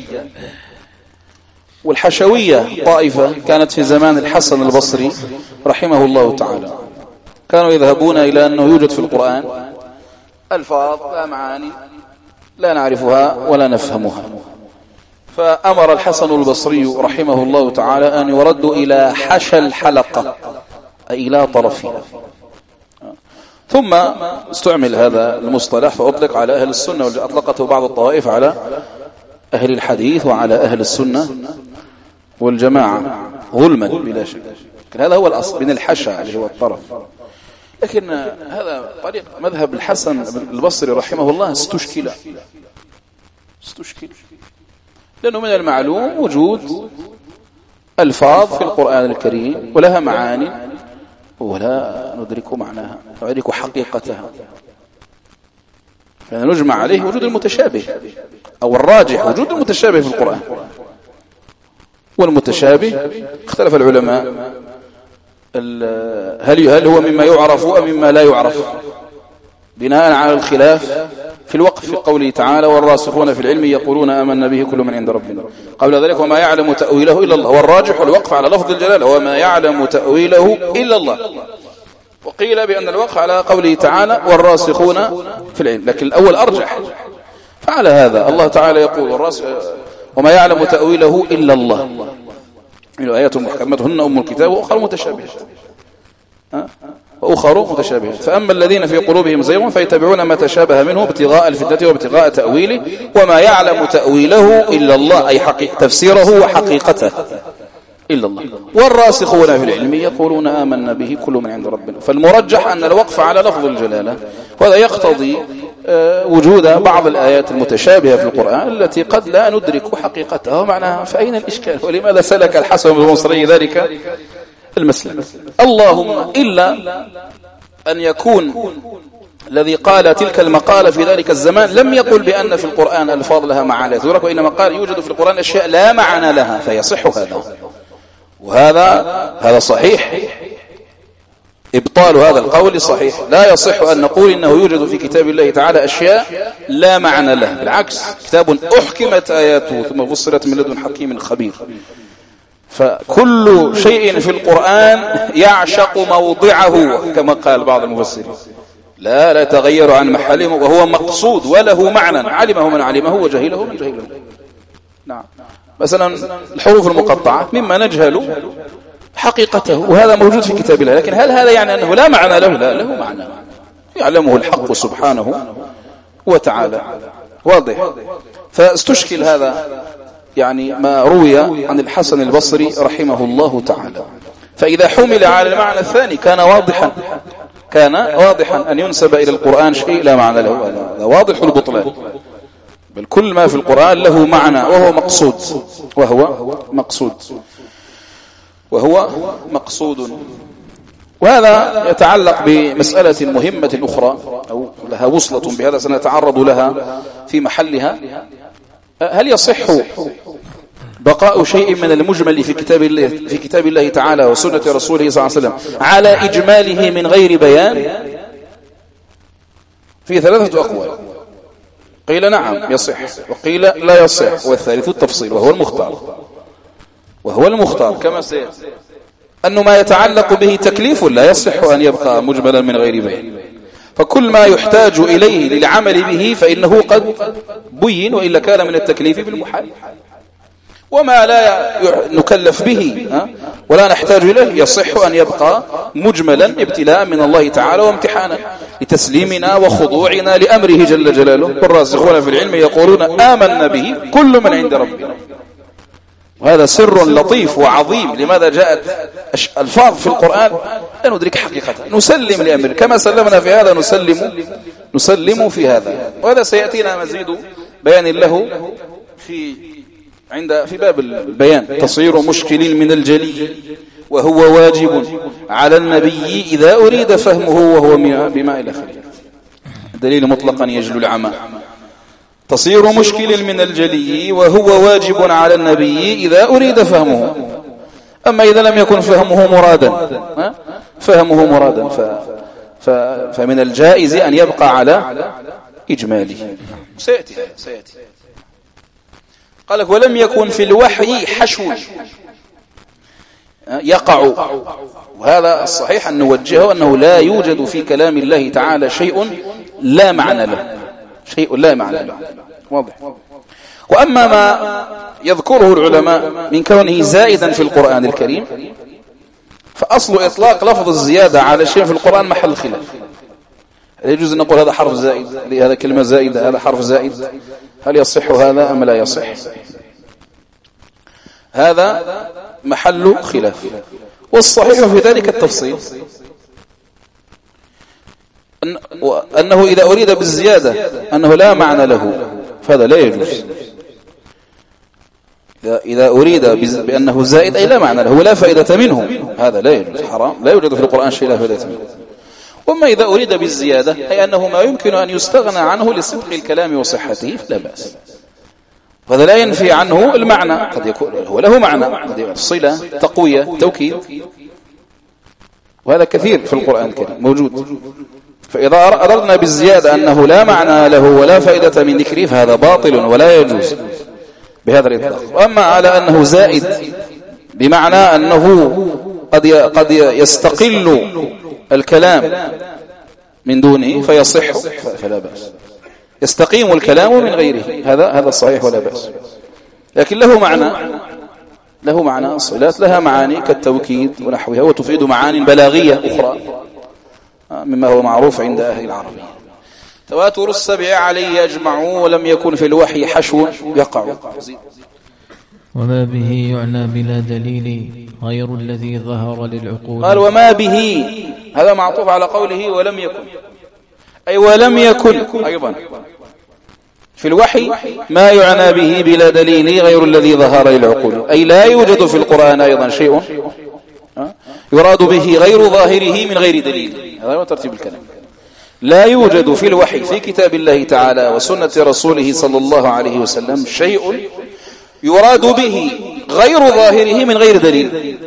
والحشوية طائفة كانت في زمان الحسن البصري رحمه الله تعالى، كانوا يذهبون إلى أنه يوجد في القرآن ألفاظ لا معاني لا نعرفها ولا نفهمها، فأمر الحسن البصري رحمه الله تعالى أن يرد إلى حشى الحلقة أي إلى طرفها. ثم استعمل هذا المصطلح فأطلق على أهل السنة، وأطلقته بعض الطوائف على أهل الحديث وعلى أهل السنة والجماعة ظلما بلا شك. لكن هذا هو الأصل من الحشى اللي هو الطرف. لكن هذا طريق مذهب الحسن البصري رحمه الله استشكل، لأنه من المعلوم وجود ألفاظ في القرآن الكريم ولها معاني ولا ندرك معناها ندرك حقيقتها، فنجمع عليه وجود المتشابه أو الراجح وجود المتشابه في القرآن. والمتشابه اختلف العلماء هل هو مما يعرف أو مما لا يعرف، بناء على الخلاف في الوقف في قوله تعالى والراسخون في العلم يقولون آمنا به كل من عند ربنا. قبل ذلك وما يعلم تأويله إلا الله، والراجح الوقف على لفظ الجلالة وما يعلم تأويله إلا الله. وقيل بأن الوقف على قوله تعالى والراسخون في العلم، لكن الأول أرجح. فعلى هذا الله تعالى يقول وما يعلم تأويله إلا الله، آيات محكمات هن أم الكتاب وأخر متشابهات وأخر متشابهات. فأما الذين في قلوبهم زيغ فيتبعون ما تشابه منه ابتغاء الفتنة وابتغاء تأويله وما يعلم تأويله إلا الله، أي تفسيره وحقيقته إلا الله. والراسخون في العلم يقولون آمنا به كل من عند ربنا. فالمرجح أن الوقف على لفظ الجلالة، وهذا يقتضي وجود بعض الآيات المتشابهة في القرآن التي قد لا ندرك حقيقتها ومعناها. فأين الإشكال؟ ولماذا سلك الحسن البصري ذلك المسلك؟ اللهم إلا أن يكون الذي قال تلك المقالة في ذلك الزمان لم يقل بأن في القرآن ألفاظ لها معاني، وإنما قال يوجد في القرآن أشياء لا معنى لها، فيصح هذا. وهذا صحيح، إبطال هذا القول صحيح. لا يصح أن نقول إنه يوجد في كتاب الله تعالى أشياء لا معنى لها، بالعكس كتاب أحكمت آياته ثم فصلت من لدن حكيم خبير. فكل شيء في القرآن يعشق موضعه كما قال بعض المفسرين، لا يتغير عن محله، وهو مقصود وله معنى علمه من علمه وجهله من جهله. نعم. مثلا الحروف المقطعة مما نجهل حقيقته، وهذا موجود في كتاب الله، لكن هل هذا يعني أنه لا معنى له؟ لا، له معنى يعلمه الحق سبحانه وتعالى. واضح. فاستشكل هذا يعني ما روي عن الحسن البصري رحمه الله تعالى. فإذا حمل على المعنى الثاني كان واضحا أن ينسب إلى القرآن شيء لا معنى له، هذا واضح البطلان. بل كل ما في القرآن له معنى وهو مقصود. وهذا يتعلق بمسألة مهمة أخرى أو لها وصلة بهذا سنتعرض لها في محلها. هل يصح بقاء شيء من المجمل في كتاب الله تعالى وسنة رسوله صلى الله عليه وسلم على إجماله من غير بيان؟ في 3 أقوال. قيل نعم يصح، وقيل لا يصح، والثالث التفصيل وهو المختار كما سيأتي، أنه ما يتعلق به تكليف لا يصح أن يبقى مجملا من غير بيان. فكل ما يحتاج إليه للعمل به فإنه قد بين، وإلا كان من التكليف بالمحال. وما لا نكلف به ولا نحتاج إليه يصح أن يبقى مجملا ابتلاء من الله تعالى وامتحانا لتسليمنا وخضوعنا لأمره جل جلاله. والراسخون في العلم يقولون آمنا به كل من عند ربنا. وهذا سر لطيف وعظيم. لماذا جاءت الفاظ في القرآن لا ندرك حقيقتها؟ نسلم لأمر كما سلمنا في هذا نسلم في هذا. وهذا سيأتينا مزيد بيان له في باب البيان. تصير مشكل من الجلي وهو واجب على النبي إذا أريد فهمه وهو بما إلى آخره. دليل مطلقا يجلو العمى. تصير مشكل من الجلي وهو واجب على النبي إذا أريد فهمه. أما إذا لم يكن فهمه مرادا فمن الجائز أن يبقى على إجماله. سيأتي. قال ولم يكن في الوحي حشو يقع. وهذا الصحيح أن نوجهه أنه لا يوجد في كلام الله تعالى شيء لا معنى له. واضح. وأما ما يذكره العلماء من كونه زائدا في القرآن الكريم فأصل إطلاق لفظ الزيادة على شيء في القرآن محل خلاف. يجوز أن نقول هذا حرف زائد، هذا كلمة زائدة، هذا حرف زائد، هل يصح هذا أم لا يصح؟ هذا محل خلاف. والصحيح في ذلك التفصيل أنه إذا أريد بالزيادة أنه لا معنى له فهذا لا يجوز. إذا أريد بأنه زائد أي لا معنى له ولا فائدة منه هذا لا يجوز، حرام. لا يوجد في القرآن شيء لا فائدة منه. وما إذا أريد بالزيادة أي أنه ما يمكن أن يستغنى عنه لصدق الكلام وصحته فلا بأس. وهذا لا ينفي عنه المعنى، قد يكون هو له معنى، صلة، تقوية، توكيد، وهذا كثير في القرآن الكريم موجود. فإذا أردنا بالزيادة أنه لا معنى له ولا فائدة من ذكره فهذا باطل ولا يجوز بهذا الإطلاق. وأما على أنه زائد بمعنى أنه قد يستقل الكلام من دونه فيصح فلا بأس، يستقيم الكلام من غيره، هذا الصحيح ولا بأس. لكن له معنى الصلات لها معاني كالتوكيد ونحوها، وتفيد معاني بلاغية أخرى مما هو معروف عند أهل العربية. تواتر السبع عليه أجمعوا ولم يكن في الوحي حشو يقع. وما به يعنى بلا دليل غير الذي ظهر للعقول. قال وما به، هذا معطوف على قوله ولم يكن، أي ولم يكن أيضا في الوحي ما يعنى به بلا دليل غير الذي ظهر للعقول، أي لا يوجد في القرآن أيضا شيء يراد به غير ظاهره من غير دليل. هذا هو ترتيب الكلام. لا يوجد في الوحي في كتاب الله تعالى وسنة رسوله صلى الله عليه وسلم شيء يراد به غير ظاهره من غير دليل،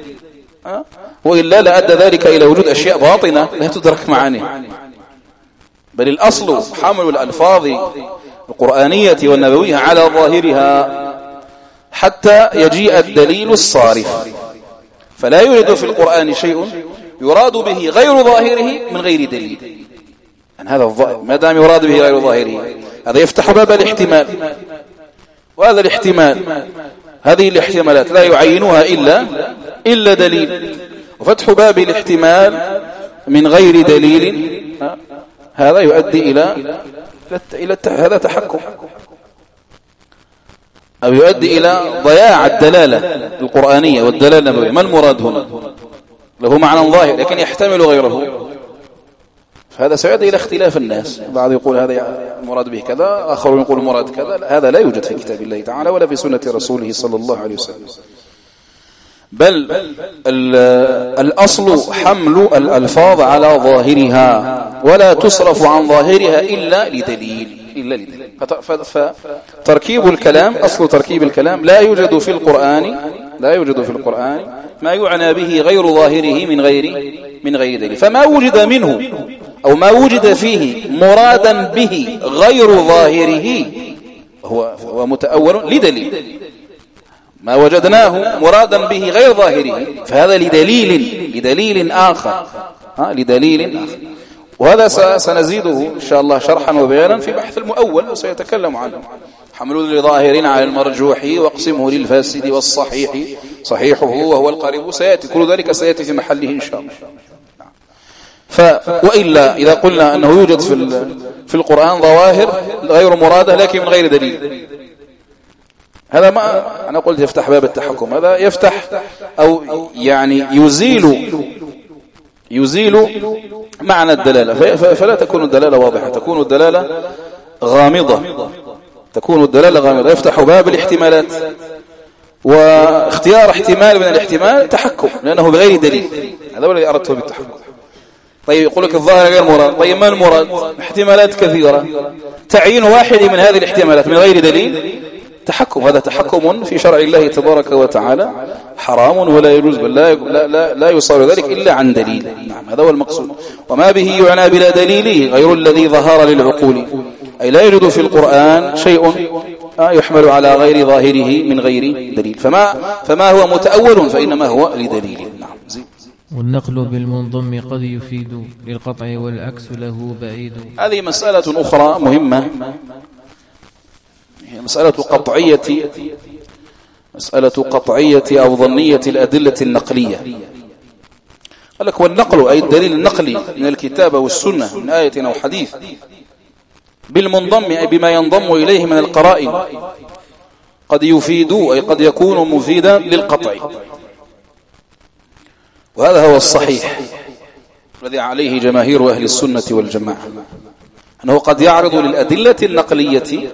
وإلا لأدى ذلك إلى وجود أشياء باطنة لا تدرك معانيها. بل الأصل حمل الألفاظ القرآنية والنبوية على ظاهرها حتى يجيء الدليل الصارف. فلا يوجد في القرآن شيء يراد به غير ظاهره من غير دليل. يعني هذا الظاهر ما دام يراد به غير ظاهره هذا يفتح باب الاحتمال، وهذا الاحتمال هذه الاحتمالات لا يعينها إلا دليل. وفتح باب الاحتمال من غير دليل هذا يؤدي إلى هذا تحكم، أو يؤدي إلى ضياع الدلالة القرآنية والدلالة النبوية. ما المراد هنا؟ له معنى ظاهر لكن يحتمل غيره، فهذا سيؤدي إلى اختلاف الناس. بعض يقول هذا المراد به كذا، آخر يقول المراد كذا. هذا لا يوجد في كتاب الله تعالى ولا في سنة رسوله صلى الله عليه وسلم. بل الأصل حمل الألفاظ على ظاهرها ولا تصرف عن ظاهرها إلا لدليل. فتركيب الكلام، أصل تركيب الكلام لا يوجد في القرآن ما يعنى به غير ظاهره من غير دليل. فما وجد منه أو ما وجد فيه مرادا به غير ظاهره هو متأول لدليل. ما وجدناه مرادا به غير ظاهره فهذا لدليل آخر. وهذا سنزيده إن شاء الله شرحا وبيانا في بحث المؤول وسيتكلم عنه. حمل لظاهر على المرجوح واقسمه للفاسد والصحيح صحيحه وهو القريب سيأتي، كل ذلك سيأتي في محله إن شاء الله. وإلا إذا قلنا أنه يوجد في القرآن ظواهر غير مرادة لكن من غير دليل، هذا ما أنا قلت يفتح باب التحكم. هذا يفتح أو يعني يزيل معنى الدلالة، فلا تكون الدلالة واضحة، تكون الدلالة غامضة. يفتح باب الاحتمالات، واختيار احتمال من الاحتمال تحكم لأنه بغير دليل. هذا هو الذي أردته بالتحكم. طيب يقول لك الظاهر غير مراد. طيب ما المراد؟ احتمالات كثيرة، تعيين واحد من هذه الاحتمالات من غير دليل تحكم. هذا تحكم في شرع الله تبارك وتعالى حرام ولا يجوز، بل لا يصار ذلك إلا عن دليل. نعم هذا هو المقصود. وما به يعنى بلا دليله غير الذي ظهر للعقول، أي لا يوجد في القرآن شيء يحمل على غير ظاهره من غير دليل. فما هو متأول فإنما هو لدليل. نعم. والنقل بالمنضم قد يفيد للقطع والعكس له بعيد. هذه مسألة أخرى مهمة، هي مسألة قطعية أو ظنية الأدلة النقلية. قال لك والنقل أي الدليل النقلي من الكتاب والسنة من آية أو حديث بالمنضم أي بما ينضم إليه من القرائن قد يفيد أي قد يكون مفيدا للقطع. وهذا هو الصحيح الذي عليه جماهير أهل السنة والجماعة، أنه قد يعرض للأدلة النقلية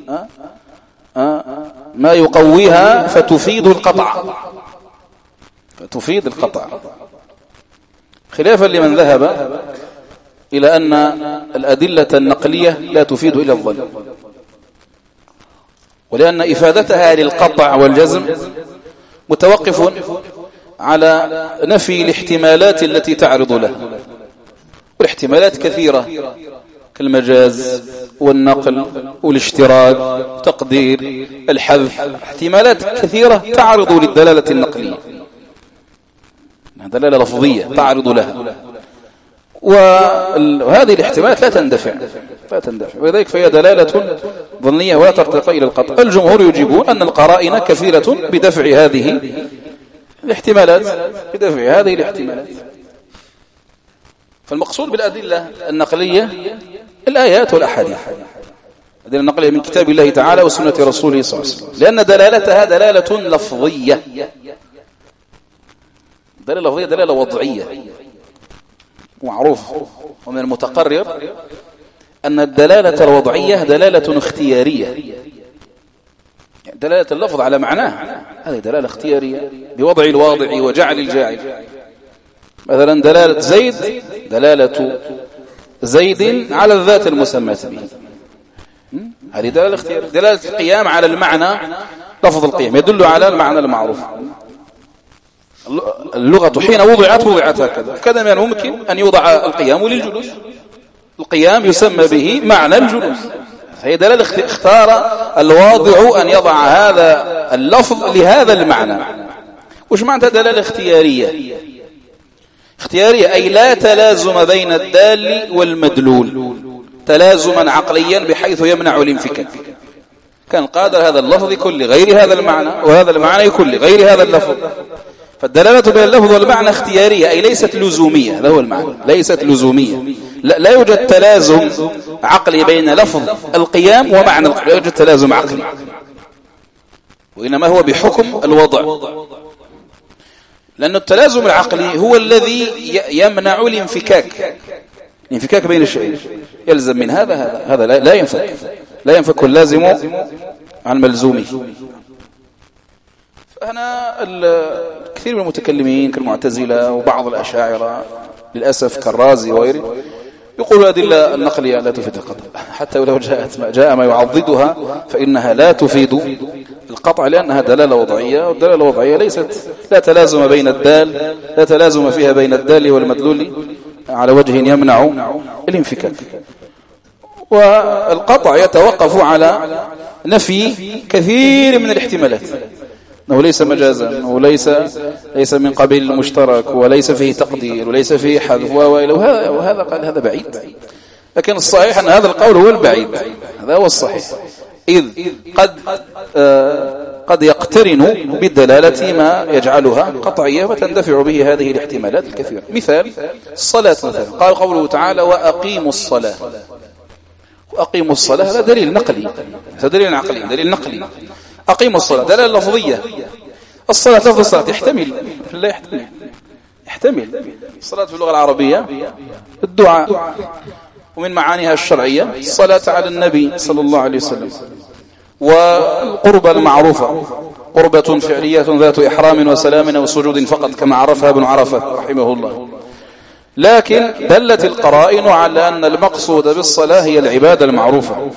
ما يقويها فتفيد القطع، خلافا لمن ذهب إلى أن الأدلة النقلية لا تفيد إلى الظن، ولأن إفادتها للقطع والجزم متوقف على نفي الاحتمالات التي تعرض له، والاحتمالات كثيرة كالمجاز والنقل والاشتراك تقدير الحذف، احتمالات كثيرة تعرض للدلالة النقلية، دلالة لفظية تعرض لها، وهذه الاحتمالات لا تندفع ولذلك فهي دلالة ظنية ولا ترتقي إلى القطع. الجمهور يجيبون أن القرائن كثيرة بدفع هذه الاحتمالات فالمقصود بالأدلة النقلية الآيات والأحاديث، الأدلة النقلية من كتاب الله تعالى وسنة رسوله صلى الله عليه وسلم، لأن دلالتها دلالة لفظية، دلالة وضعية. معروف ومن المتقرر أن الدلالة الوضعية دلالة اختيارية، دلالة اللفظ على معناه هذه دلالة اختيارية بوضع الواضع وجعل الجاعل. مثلا دلالة زيد على الذات المسمى به، هذه دلالة اختيارية. دلالة القيام على المعنى، لفظ القيام يدل على المعنى المعروف. اللغة حين وضعت هكذا، كذا من الممكن أن يوضع القيام للجلوس، القيام يسمى به معنى الجلوس، هي دلالة اختار الواضع أن يضع هذا اللفظ لهذا المعنى. وش معنى دلالة اختيارية؟ أي لا تلازم بين الدال والمدلول تلازما عقليا بحيث يمنع الانفكاك. كان قادر هذا اللفظ يكون لغير هذا المعنى، وهذا المعنى يكون لغير هذا اللفظ. فالدلالة بين اللفظ والمعنى اختيارية، أي ليست لزومية. هذا هو المعنى، ليست لزومية. لا يوجد تلازم عقلي بين لفظ القيام ومعنى القيام، لا يوجد تلازم عقلي، وإنما هو بحكم الوضع. لأن التلازم العقلي هو الذي يمنع الانفكاك بين الشيئين. يلزم من هذا لا ينفك اللازم عن ملزومه. فهنا كثير من المتكلمين كالمعتزلة وبعض الأشاعرة للأسف كالرازي وغيره يقول الأدلة النقلية لا تفيد القطع، حتى ولو جاء ما يعضدها فإنها لا تفيد القطع، لأنها دلالة وضعية، والدلالة الوضعية لا تلازم بين الدال، لا تلازم فيها بين الدال والمدلول على وجه يمنع الانفكاك. والقطع يتوقف على نفي كثير من الاحتمالات، أنه ليس مجازا، أنه ليس من قبيل المشترك، وليس فيه تقدير، وليس فيه حذف، وهذا قال هذا بعيد. لكن الصحيح أن هذا القول هو البعيد، هذا هو الصحيح، إذ قد يقترن بالدلالة ما يجعلها قطعية وتندفع به هذه الاحتمالات الكثيرة. مثال الصلاة مثلا، قال قوله تعالى وأقيموا الصلاة. وأقيموا الصلاة هذا دليل نقلي، هذا دليل عقلي، دليل نقلي. أقيموا الصلاة دلالة لفظية. الصلاة لفظ الصلاة يحتمل، لا يحتمل الصلاة في اللغة العربية الدعاء، ومن معانيها الشرعية الصلاة على النبي صلى الله عليه وسلم. والقربة المعروفة قربة فعلية ذات إحرام وسلام وسجود فقط، كما عرفها ابن عرفة رحمه الله. لكن دلت القرائن على أن المقصود بالصلاة هي العبادة المعروفة،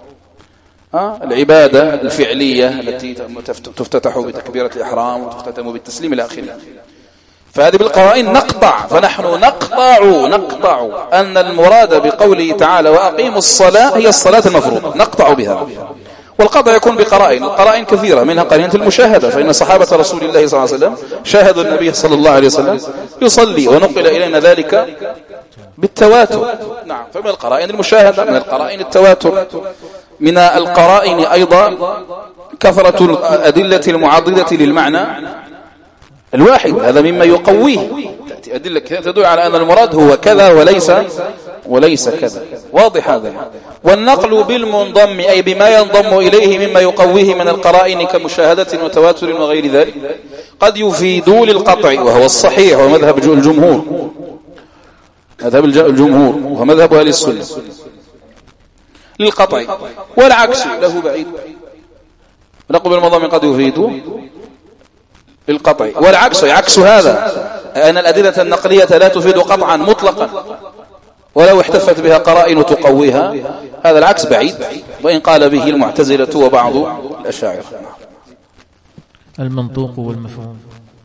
العبادة الفعلية التي تفتتح بتكبيرة الإحرام وتختتم بالتسليم إلى آخره. فهذه بالقرائن نقطع، فنحن نقطع أن المراد بقوله تعالى وأقيموا الصلاة هي الصلاة المفروضة، نقطع بها. والقطع يكون قرائن كثيرة، منها قرينة المشاهدة، فإن صحابة رسول الله صلى الله عليه وسلم شاهدوا النبي صلى الله عليه وسلم يصلي، ونقل إلينا ذلك بالتواتر. نعم، فمن القرائن المشاهدة، من القرائن التواتر، من القرائن أيضا كثرة الأدلة المعضدة للمعنى الواحد، هذا مما يقويه. تأتي أدلة تدل على أن المراد هو كذا وليس كذا، واضح هذا. والنقل بالمنضم أي بما ينضم إليه مما يقويه من القرائن كمشاهدة وتواتر وغير ذلك قد يفيد للقطع، وهو الصحيح ومذهب الجمهور، مذهب الجمهور ومذهب أهل السنة للقطع، والعكس له بعيد. نقل بالمنضم قد يفيد للقطع، والعكس عكس هذا، أن الأدلة النقلية لا تفيد قطعا مطلقا ولو احتفت بها قرائن تقويها، هذا العكس بعيد، وإن قال به المعتزلة وبعض الأشاعرة. المنطوق والمفهوم.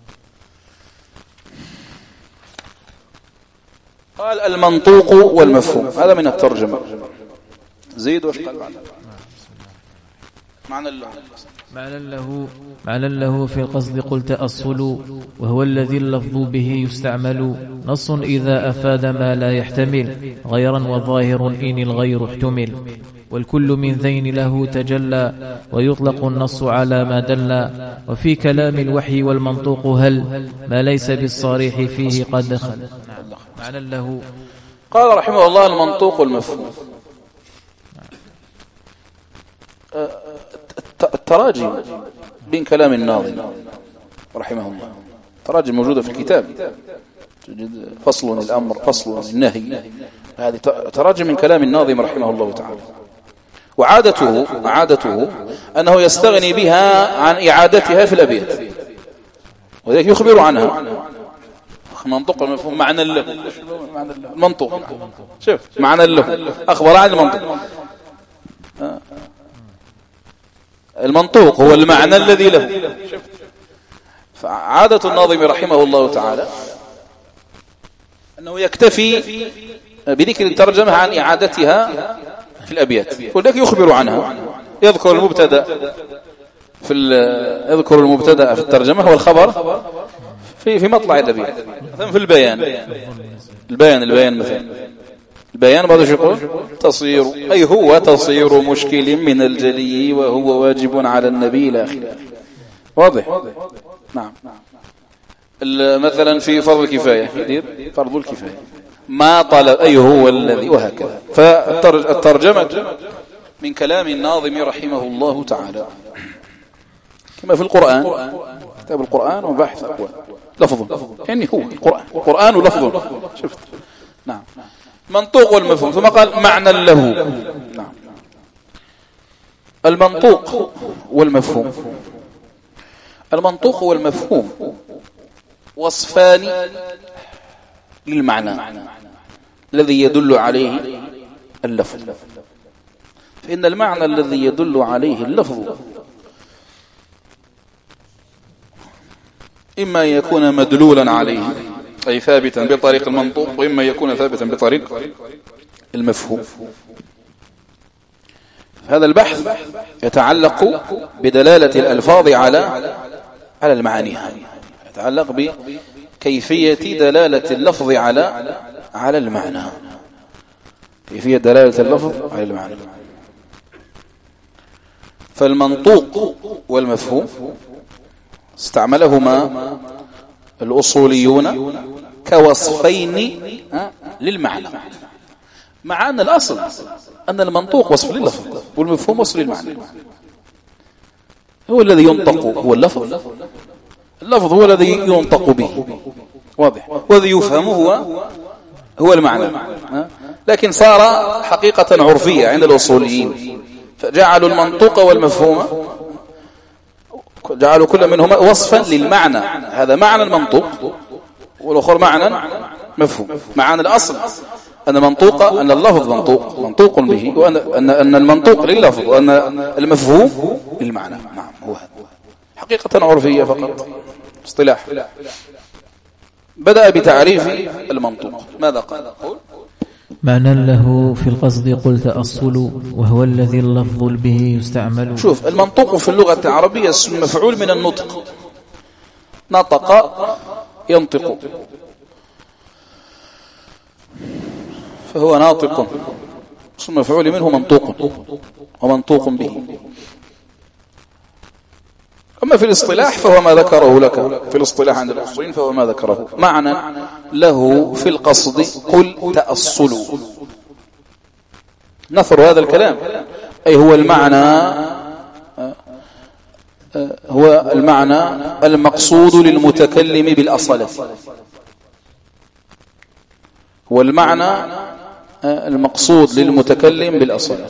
قال المنطوق والمفهوم، هذا من الترجمة. زيد وش قال معنى له في القصد قلت أصل، وهو الذي اللفظ به يستعمل، نص إذا أفاد ما لا يحتمل، غيرا وظاهر إن الغير احتمل، والكل من ذين له تجلى، ويطلق النص على ما دل، وفي كلام الوحي والمنطوق هل ما ليس بالصريح فيه قد دخل. معنى له قال رحمه الله المنطوق والمفهوم. التراجم بين كلام الناظم رحمه الله، تراجم موجودة في الكتاب، فصل الأمر فصل النهي، هذه تراجم من كلام الناظم رحمه الله تعالى. وعادته أنه يستغني بها عن إعادتها في الأبيات، وذلك يخبر عنها. منطق المفهوم معنى له، المنطق شوف معنى له، أخبر عن المنطق. المنطوق هو المعنى الذي له. فعادة الناظم رحمه الله تعالى أنه يكتفي بذكر الترجمة عن إعادتها في الأبيات، ولذلك يخبر عنها، يذكر المبتدأ في الترجمة هو الخبر في مطلع الأبيات، مثلا في البيان مثلا البيان بعض يقول تصير، أي هو تصير مشكل من الجلي وهو واجب على النبي إلى آخره. واضح؟ نعم. مثلا في فرض الكفاية يدير فرض الكفاية ما طلب أي هو الذي، وهكذا. فالترجمة من كلام الناظم رحمه الله تعالى كما في القرآن، كتاب القرآن وبحث أقوال لفظ، يعني هو القرآن ولفظ. شفت؟ نعم. منطوق والمفهوم، ثم قال معنى له. نعم. المنطوق والمفهوم، المنطوق والمفهوم وصفان للمعنى الذي يدل عليه اللفظ. فإن المعنى الذي يدل عليه اللفظ إما يكون مدلولا عليه أي ثابتا بطريق المنطوق، وإما يكون ثابتا بطريق المفهوم. هذا البحث يتعلق بدلالة الألفاظ على المعاني، يتعلق بكيفية دلالة اللفظ على المعنى، كيفية دلالة اللفظ على المعنى. فالمنطوق والمفهوم استعملهما الأصوليون كوصفين للمعنى، مع أن الأصل أن المنطوق وصف لللفظ والمفهوم وصف للمعنى. هو الذي ينطق هو اللفظ، اللفظ هو الذي ينطق به، واضح، والذي يفهم هو المعنى. لكن صار حقيقة عرفية عند الأصوليين، فجعلوا المنطوق والمفهوم، جعلوا كل منهما وصفا للمعنى. هذا معنى المنطوق والآخر معنى مفهوم، مع أن الأصل أن منطوق، أن اللفظ منطوق به، وأن المنطوق لللفظ، وأن المفهوم للمعنى. نعم، هو هذا حقيقة عرفية فقط، اصطلاح. بدأ بتعريف المنطوق، ماذا قال؟ معنى له في القصد قل تأصل، وهو الذي اللفظ به يستعمل. شوف، المنطوق في اللغة العربية اسم مفعول من النطق، نطق ينطق، فهو ناطق، اسم مفعول منه منطوق ومنطوق به. أما في الاصطلاح فهو ما ذكره لك في الاصطلاح عند الأصوليين، فهو ما ذكره. معنى له في القصد قل تأصلوا، نثر هذا الكلام، أي هو المعنى المقصود للمتكلم بالأصالة، هو المعنى المقصود للمتكلم بالأصالة.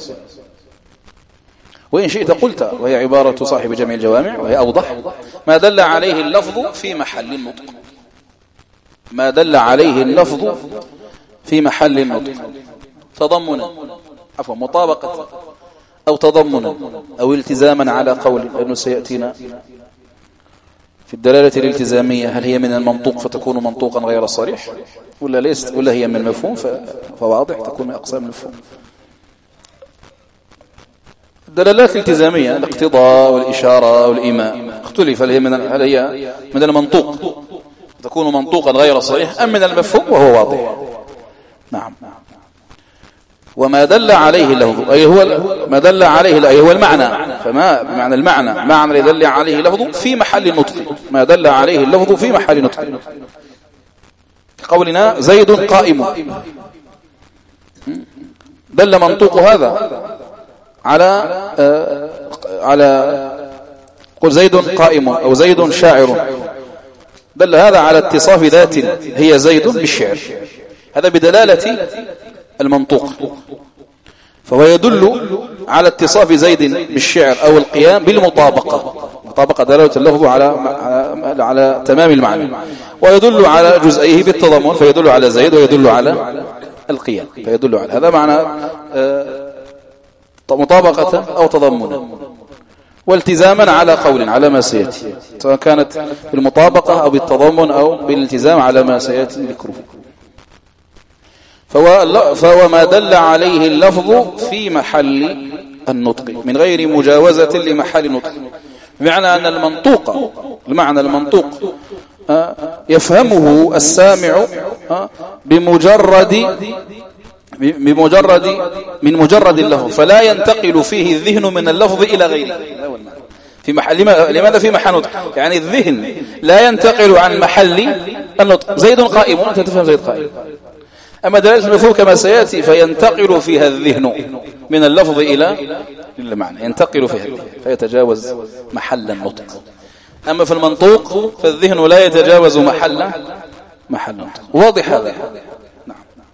وإن شئت قلت، وهي عبارة صاحب جميع الجوامع وهي أوضح، ما دل عليه اللفظ في محل النطق، ما دل عليه اللفظ في محل النطق، تضمنا، عفوا مطابقة أو تضمنا أو التزاما على قول، لأنه سيأتينا في الدلالة الالتزامية هل هي من المنطوق فتكون منطوقا غير صريح، ولا ليست، ولا هي من المفهوم فواضح تكون من أقسام المفهوم. الدلالات الالتزامية الاقتضاء والإشارة والإيماء اختلف هل هي من المنطوق تكون منطوقا غير صريح أم من المفهوم، وهو واضح. نعم. وما دل عليه اللفظ أي هو ما دل عليه أي هو المعنى، فما بمعنى المعنى، معنى دل عليه اللفظ في محل نطق، ما دل عليه اللفظ في محل نطق. قولنا زيد قائم، دل منطوق هذا على قل زيد قائم أو زيد شاعر، دل هذا على اتصاف ذات هي زيد بالشعر، هذا بدلالة المنطوق، فهو يدل على اتصاف زيد بالشعر أو القيام بالمطابقة، مطابقة دلالة اللفظ على تمام المعنى، ويدل على جزئيه بالتضمن، فيدل على زيد ويدل على القيام، فيدل على هذا معنى مطابقة أو تضمنا، والتزاما على قول على ما سيأتي، سواء كانت بالمطابقة أو بالتضمن أو بالالتزام على ما سيأتي ذكره. فهو ما دل عليه اللفظ في محل النطق من غير مجاوزة لمحل النطق، بمعنى أن المنطوق يفهمه السامع من مجرد اللفظ، فلا ينتقل فيه الذهن من اللفظ إلى غيره. في محل لماذا في محل نطق؟ يعني الذهن لا ينتقل عن محل النطق. زيد قائم، أنت تفهم زيد قائم. أما دلالة المفعول كما سيأتي فينتقل فيها الذهن من اللفظ إلى المعنى، ينتقل فيها الذهن فيتجاوز محل النطق. أما في المنطوق فالذهن لا يتجاوز محل النطق. واضح هذا؟ نعم.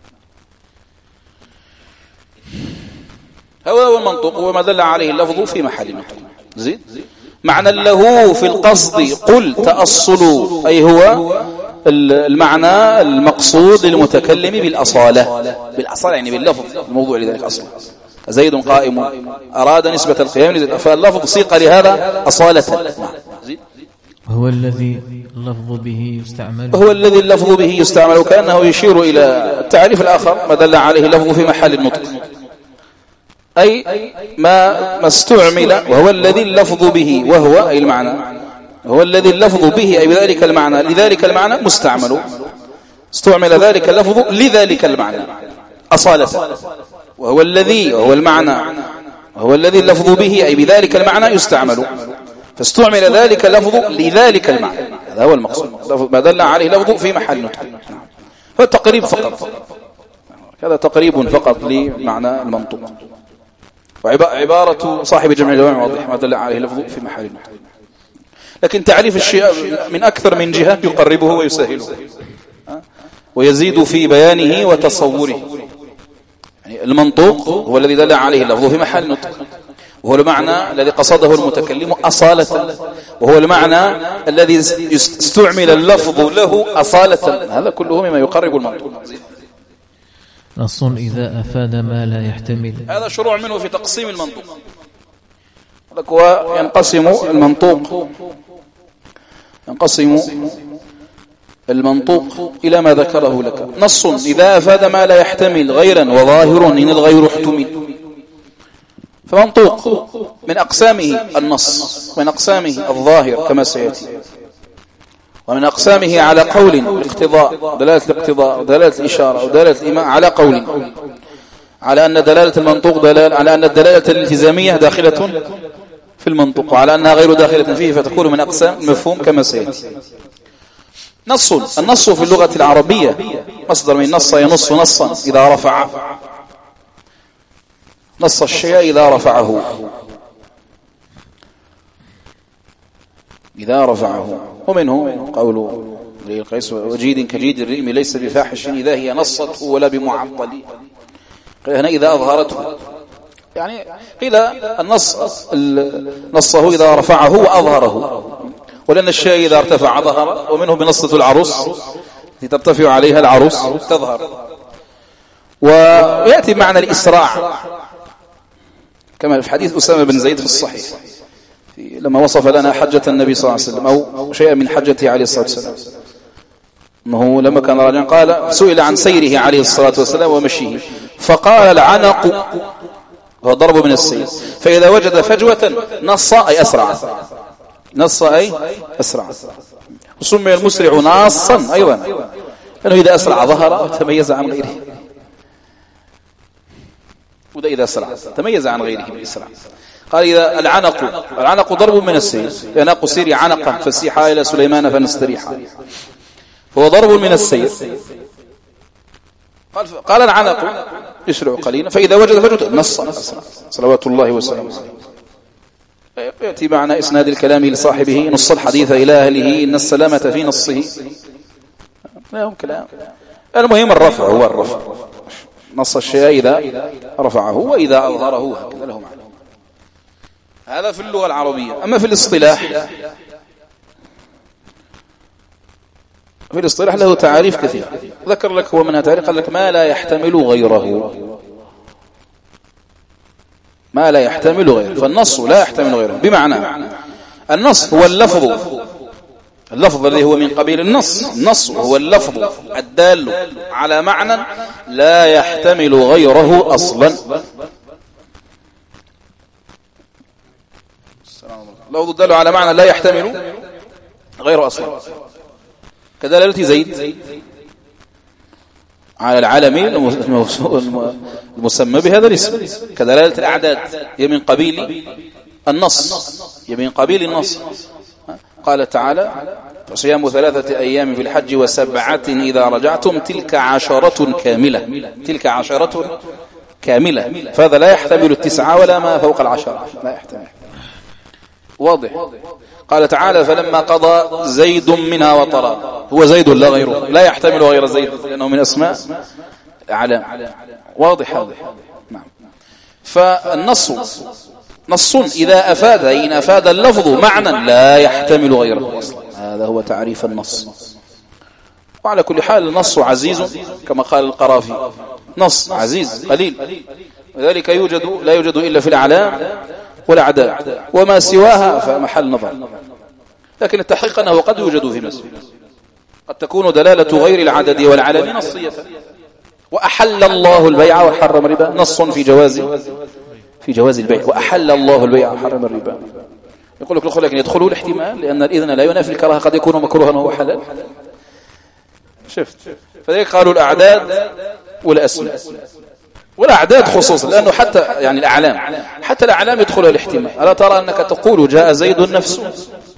هو المنطوق هو ما دل عليه اللفظ في محل النطق. زيد معنى له في القصد قل تأصل، أي هو المعنى المقصود للمتكلم بالأصالة يعني باللفظ الموضوع لذلك أصلا. زيد قائم أراد نسبة القيام لزيد، فاللفظ سيق لهذا أصالة. هو الذي اللفظ به يستعمل، هو الذي اللفظ به يستعمل، وكأنه يشير إلى التعريف الآخر ما دل عليه اللفظ في محل النطق، أي ما استعمل. وهو الذي اللفظ به، وهو أي المعنى، هو الذي اللفظ به أي بذلك المعنى، لذلك المعنى مستعمل، استعمل ذلك اللفظ لذلك المعنى أصالة. وهو الذي، وهو المعنى، وهو الذي اللفظ به أي بذلك المعنى يستعمل، فاستعمل ذلك اللفظ لذلك المعنى. هذا هو المقصود، ما دل عليه لفظ في محل نطق. فالتقريب فقط، هذا تقريب فقط لمعنى المنطوق. وعبارة صاحب جمع الجوامع واضح، ما دل عليه لفظ في محل نطق. لكن تعريف الشيء من أكثر من جهة يقربه ويسهله ويزيد في بيانه وتصوره. يعني المنطوق هو الذي دل عليه اللفظ في محل نطق، وهو المعنى الذي قصده المتكلم أصالة، وهو المعنى الذي استعمل اللفظ له أصالة. هذا كله مما يقرب المنطوق. نص إذا أفاد ما لا يحتمل، هذا شروع منه في تقسيم المنطوق. وينقسم المنطوق إلى ما ذكره لك. نص إذا أفاد ما لا يحتمل غيرا وظاهر إن الغير احتمل. فمنطوق من أقسامه النص، من أقسامه الظاهر كما سيأتي، ومن أقسامه على قول الاقتضاء، دلالة الاقتضاء ودلالة الإشارة ودلالة الإيماء، على قول على أن دلالة المنطوق على أن الدلالة الالتزامية داخلة في المنطوق، وعلى أنها غير داخلة فيه، فتكون من أقسام المفهوم كما سيأتي. النص في اللغة العربية مصدر من نص ينص نصا إذا رفع، نص الشيء إذا رفعه. ومنه قول القيس وجيد كجيد الرئم ليس بفاحش إذا هي نصته ولا بمعطل. هنا إذا أظهرته، يعني قيل النص نصه إذا رفعه وأظهره، ولأن الشيء إذا ارتفع ظهر، ومنه بنصة العروس التي ترتفع عليها العروس تظهر. ويأتي معنى الإسراع كما في حديث أسامة بن زيد في الصحيح لما وصف لنا حجة النبي صلى الله عليه وسلم أو شيئا من حجته عليه الصلاة والسلام، أنه لما كان رجلا قال سئل عن سيره عليه الصلاة والسلام ومشيه، فقال العنق هو ضرب من السير، فإذا وجد فجوة نص أي أسرع، وسمي المسرع ناصا أيضا لأنه إذا أسرع ظهر وتميز عن غيره، وده إذا أسرع تميز عن غيره بالإسراع. قال إذا العنق ضرب من السير، يناق سيري عنقا فسيحا إلى سليمان فنستريحا، هو ضرب من السير. قال العنق يسرع قليلا، فإذا وجد فجوة نص صلوات الله وسلامه عليه. يأتي معنى إسناد الكلام لصاحبه نص الحديث إلى أهله إن السلامة في نصه. لا هم كلام، المهم الرفع، هو الرفع، نص الشيء إذا رفعه وإذا أظهره، هكذا له معنى. هذا في اللغة العربية. أما في الاصطلاح له تعاريف كثيرة، ذكر لك هو منها تعريف، قال لك ما لا يحتمل غيره، فالنص لا يحتمل غيره، بمعنى النص هو اللفظ الذي هو من قبيل النص هو اللفظ الدال على معنى لا يحتمل غيره أصلا. لفظ الدال على معنى لا يحتمل غيره أصلا، كدلالة زيد على العالم المسمى بهذا الاسم، كدلالة الأعداد هي من قبيل النص. قال تعالى: فصيام 3 أيام في الحج و7 إذا رجعتم تلك عشرة كاملة. فهذا لا يحتمل 9 ولا ما فوق 10، لا يحتمل. واضح. قال تعالى: فلما قضى زيد منها وطرا، هو زيد لا غيره، لا يحتمل غير زيد لأنه من أسماء أعلام. واضح هذا. نعم. فالنص نص إذا أفاد، إن أفاد اللفظ معنى لا يحتمل غيره أصلا. هذا هو تعريف النص. وعلى كل حال النص عزيز كما قال القرافي، نص عزيز قليل، وذلك لا يوجد إلا في الأعلام والأعداد، وما سواها فمحل نظر. لكن التحقيق أنه قد يوجد في مسجد، قد تكون دلالة غير العدد والعلم نصية. وأحل الله البيع وحرم الربا، نص في جواز البيع. وأحل الله البيع وحرم الربا. يقول لك لكن يدخلوا الاحتمال، لأن الإذن لا ينافي الكراهة، قد يكون مكروها وهو حلال. شفت؟ فذلك قالوا الأعداد والأسماء، والأعداد خصوصا، لأنه حتى يعني الأعلام، حتى الأعلام يدخلها الاحتمال. ألا ترى أنك تقول جاء زيد نفسه،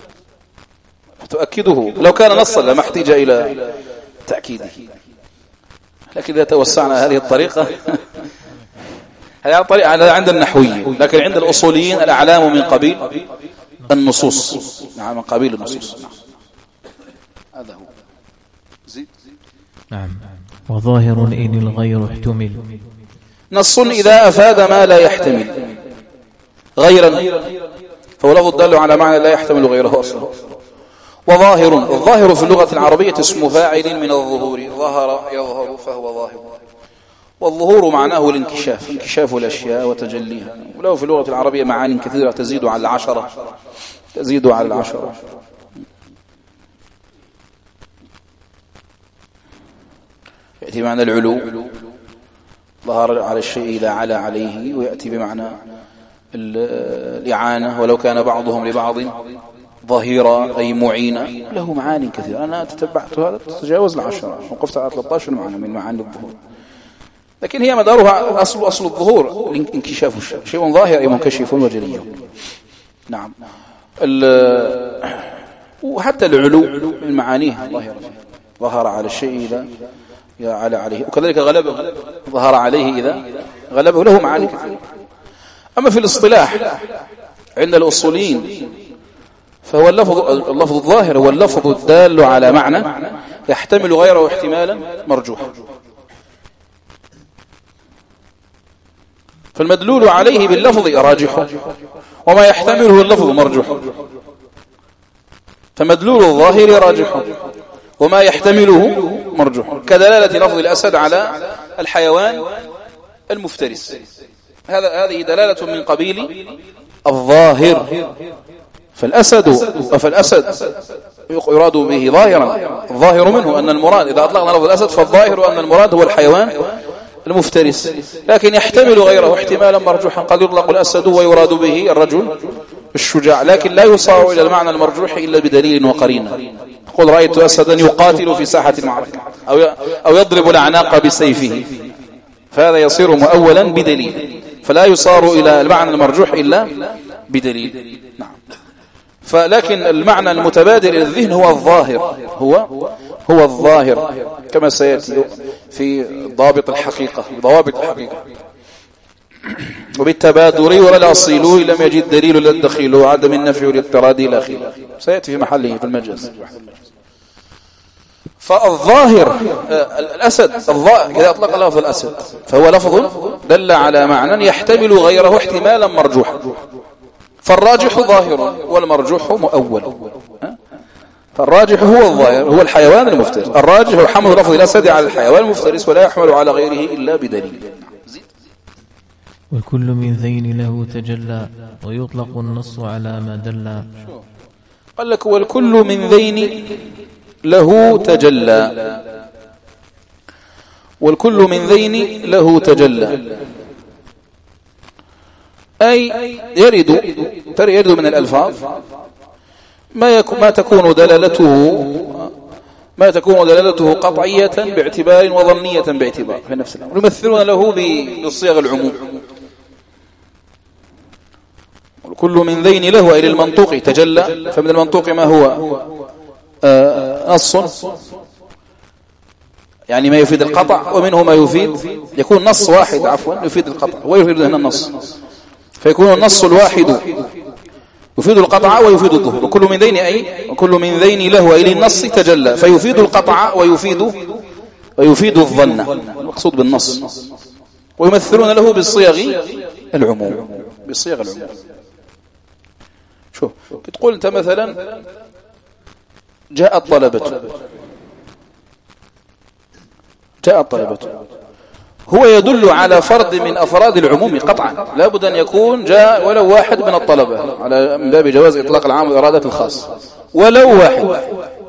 تؤكده. لو كان نصا لما احتاج إلى تأكيده، لكن إذا توسعنا هذه الطريقة هذه طريقة عند النحويين، لكن عند الأصوليين الأعلام من قبيل النصوص. نعم، من قبيل النصوص. هذا هو. زيد. نعم. وظاهر إن الغير احتمل، نص إذا أفاد ما لا يحتمل غيرا، فهو لفظ الدال على معنى لا يحتمل غيره أصلا. وظاهر، الظاهر في اللغة العربية اسم فاعل من الظهور، ظهر يظهر فهو ظاهر. والظهور معناه الانكشاف، انكشاف الأشياء وتجليها، وله في اللغة العربية معاني كثيرة تزيد على 10. يأتي معنى العلو، ظهر على الشيء إذا علا عليه، ويأتي بمعنى الإعانة، ولو كان بعضهم لبعض ظهيرا أي معينا، له معاني كثيرة. أنا تتبعت هذا تتجاوز 10، وقفت على 13 معنى من معاني الظهور، لكن هي مدارها أصل الظهور انكشاف الشيء، شيء ظاهر أي منكشف وجلي. نعم. وحتى العلو من معانيها ظاهرة، ظهر على الشيء إذا علا عليه، وكذلك غلبه، ظهر عليه إذا غلبه، له معاني كثيرة. أما في الاصطلاح عند الأصوليين فهو اللفظ الظاهر هو اللفظ الدال على معنى يحتمل غيره احتمالا مرجوحا، فالمدلول عليه باللفظ راجح، وما يحتمله اللفظ مرجوح، فمدلول الظاهر راجح وما يحتمله مرجوح، كدلالة لفظ الأسد على الحيوان المفترس، هذه دلالة من قبيل الظاهر. فالأسد يراد به ظاهرا، الظاهر منه أن المراد، إذا أطلقنا لفظ الأسد فالظاهر أن المراد هو الحيوان المفترس، لكن يحتمل غيره احتمالا مرجوحا، قد يطلق الأسد ويراد به الرجل الشجاع، لكن لا يصار إلى المعنى المرجوح إلا بدليل وقرينة. قل رأيت أسدا يقاتل في ساحة المعركة، أو يضرب الأعناق بسيفه، فهذا يصير مؤولا بدليل، فلا يصار إلى المعنى المرجوح إلا بدليل. نعم. فلكن المعنى المتبادر إلى الذهن هو الظاهر، هو الظاهر، كما سيأتي في ضوابط الحقيقة. وبالتبادر ولا الأصيل لم يجد دليل للدخيل، وعدم النفي والاضطراد إلى آخره، سيأتي في محله في المجاز. فالظاهر الأسد، إذا أطلق لفظ الأسد فهو لفظ دل على معنى يحتمل غيره احتمالا مرجوحا، فالراجح ظاهر والمرجوح مؤول. فالراجح هو الظاهر، هو الحيوان المفترس، الراجح هو حمل لفظ الأسد على الحيوان المفترس، ولا يحمل على غيره إلا بدليل. والكل من ذين له تجلى، ويطلق النص على ما دل. قال لك والكل من ذين له تجلى، والكل من ذين له تجلى، أي يرد من الألفاظ ما تكون دلالته ما تكون دلالته قطعية باعتبار وظنية باعتبار في نفس الأمر. يمثلون له بصيغ العموم. كل من ذين له أي للمنطوق تجلى، فمن المنطوق ما هو نص يعني ما يفيد القطع، ومنه ما يفيد يكون نص واحد يفيد القطع ويفيد هنا النص، فيكون النص الواحد يفيد القطع ويفيد الظهور. وكل من ذين له أي للنص تجلى، فيفيد القطع ويفيد الظن المقصود بالنص. ويمثلون له بالصيغ العموم. شوف تقول أنت مثلا جاء الطلبة، هو يدل على فرد من أفراد العموم قطعا، لا بد أن يكون جاء ولو واحد من الطلبة، على من باب جواز إطلاق العام وإرادة الخاص، ولو واحد،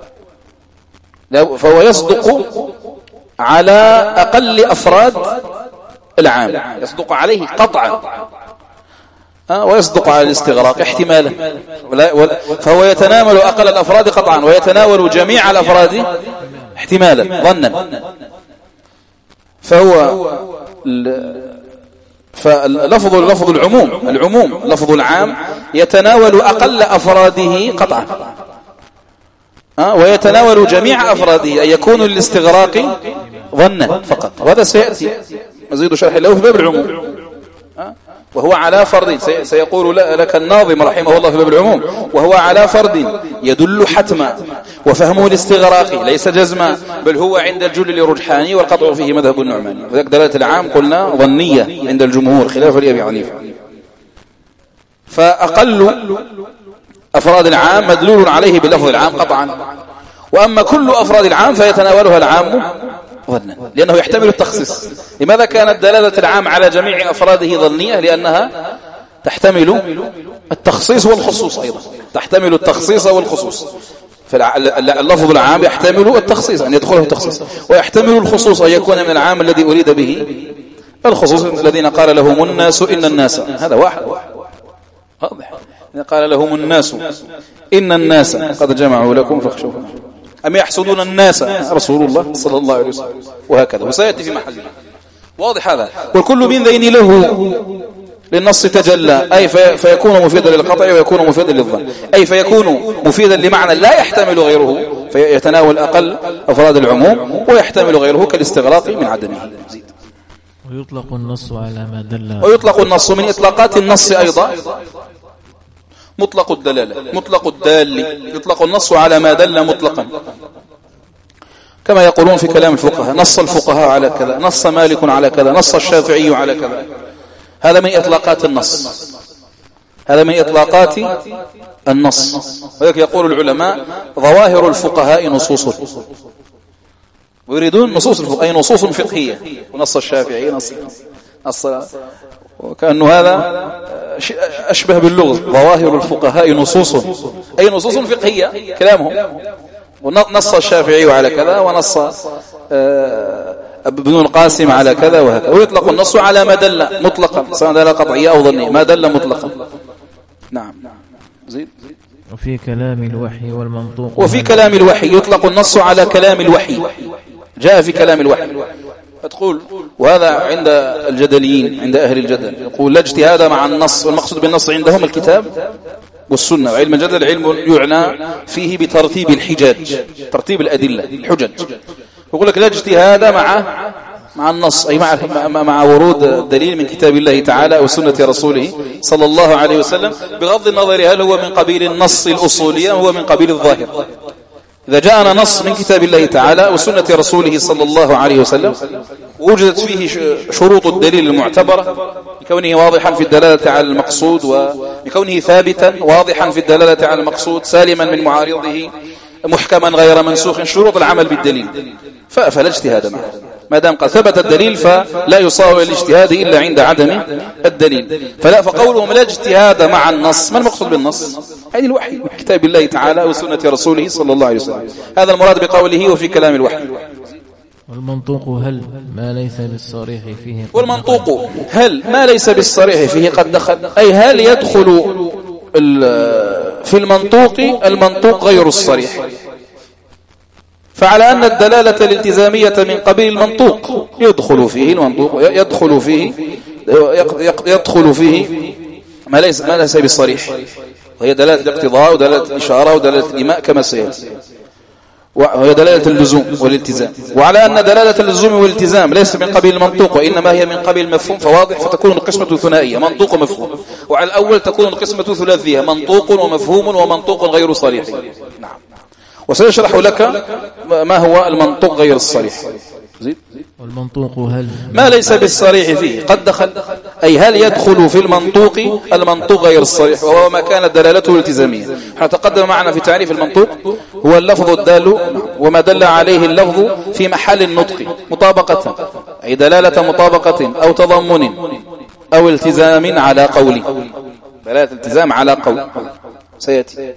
فهو يصدق على أقل أفراد العام، يصدق عليه قطعا، ويصدق على الاستغراق احتمالا، فهو يتناول أقل الأفراد قطعا ويتناول جميع الأفراد احتمالا ظنا. فلفظ العموم لفظ العام يتناول أقل أفراده قطعا، ويتناول جميع أفراده، أن يكون الاستغراق ظنا فقط. وهذا سيأتي مزيد شرح له في باب العموم، وهو على فرد سيقول لك الناظم رحمه الله في باب العموم، وهو على فرد يدل حتما، وفهمه الاستغراقي ليس جزما، بل هو عند الجل لرجحاني، والقطع فيه مذهب النعماني. وذلك دلالة العام قلنا ظنية عند الجمهور خلافا لأبي حنيفة. فأقل أفراد العام مدلول عليه بلفظ العام قطعا، وأما كل أفراد العام فيتناولها العام ظنا، لأنه يحتمل التخصيص. لماذا كانت دلالة العام على جميع أفراده ظنية؟ لأنها تحتمل التخصيص والخصوص أيضا، تحتمل التخصيص والخصوص. فاللفظ العام يحتمل التخصيص أن يدخله التخصيص، ويحتمل الخصوص أن يكون من العام الذي أريد به الخصوص. الذين قال لهم الناس إن الناس، هذا واحد واضح، قال لهم الناس إن الناس قد جمعوا لكم فاخشوهم أم يحسدون الناس رسول الله صلى الله عليه وسلم، وهكذا، وسيأتي في محله واضح هذا. والكل من ذين له للنص تجلى، أي فيكون مفيدا للقطع ويكون مفيدا للظن، أي فيكون مفيدا لمعنى لا يحتمل غيره، فيتناول أقل أفراد العموم، ويحتمل غيره كالاستغراق من عدمه. ويطلق النص على ما دل، ويطلق النص من إطلاقات النص أيضا مطلق الدلالة، مطلق الدال، يطلق النص على ما دل مطلقا، كما يقولون في كلام الفقهاء: نص الفقهاء على كذا، نص مالك على كذا، نص الشافعي على كذا. هذا من إطلاقات النص، هذا من إطلاقات النص. وذلك يقول العلماء: ظواهر الفقهاء نصوص، ويريدون نصوص الفقهاء أي نصوص فقهية، ونص الشافعي نص وكأنه هذا أشبه باللغز. ظواهر الفقهاء نصوص أي نصوص فقهية كلامهم، ونص الشافعي على كذا، ونص ابن القاسم على كذا، وهكذا. ويطلق النص على ما دل مطلقا، سواء دل قطعية أو ظنية، ما دل مطلقا. نعم. زيد. وفي كلام الوحي والمنطوق، وفي كلام الوحي يطلق النص على كلام الوحي، جاء في كلام الوحي. فتقول، وهذا عند الجدليين، عند أهل الجدل، يقول لا اجتهاد مع النص، والمقصود بالنص عندهم الكتاب والسنة. وعلم الجدل علم يعنى فيه بترتيب الحجاج، ترتيب الأدلة الحجج. يقول لك لا اجتهاد مع النص، أي مع ورود الدليل من كتاب الله تعالى أو سنة رسوله صلى الله عليه وسلم، بغض النظر هل هو من قبيل النص الأصولي أو هو من قبيل الظاهر. إذا جاءنا نص من كتاب الله تعالى وسنة رسوله صلى الله عليه وسلم وجدت فيه شروط الدليل المعتبرة، بكونه واضحا في الدلالة على المقصود، وبكونه ثابتا واضحا في الدلالة على المقصود، سالما من معارضه، محكما غير منسوخ، شروط العمل بالدليل، فلا اجتهاد معه. ما دام قد ثبت الدليل فلا يصار الاجتهاد إلا عند عدم الدليل. فقولهم لا اجتهاد مع النص، ما المقصود بالنص؟ هذه الوحي من كتاب الله تعالى وسنة رسوله صلى الله عليه وسلم، هذا المراد بقوله وفي كلام الوحي. والمنطوق هل ما ليس بالصريح فيه، والمنطوق هل ما ليس بالصريح فيه قد دخل، أي هل يدخل في المنطوق غير الصريح، فعلى أن الدلالة الالتزامية من قبيل المنطوق يدخل فيه ما ليس بالصريح، وهي دلالة الاقتضاء ودلالة الإشارة ودلالة الإيماء كما سيأتي، وهي دلالة اللزوم والالتزام. وعلى أن دلالة اللزوم والالتزام ليس من قبيل المنطوق وإنما هي من قبيل المفهوم فواضح، فتكون القسمة ثنائية منطوق ومفهوم. وعلى الأول تكون القسمة ثلاثية منطوق ومفهوم ومنطوق غير صريح. نعم. وسيشرح لك ما هو المنطوق غير الصريح. والمنطوق هل ما ليس بالصريح فيه قد دخل، أي هل يدخل في المنطوق غير الصريح، وهو ما كانت دلالته الالتزامية. تقدم معنا في تعريف المنطوق هو اللفظ الدال وما دل عليه اللفظ في محل النطق مطابقة، أي دلالة مطابقة أو تضمن أو التزام على قول، دلالة التزام على قول سيأتي.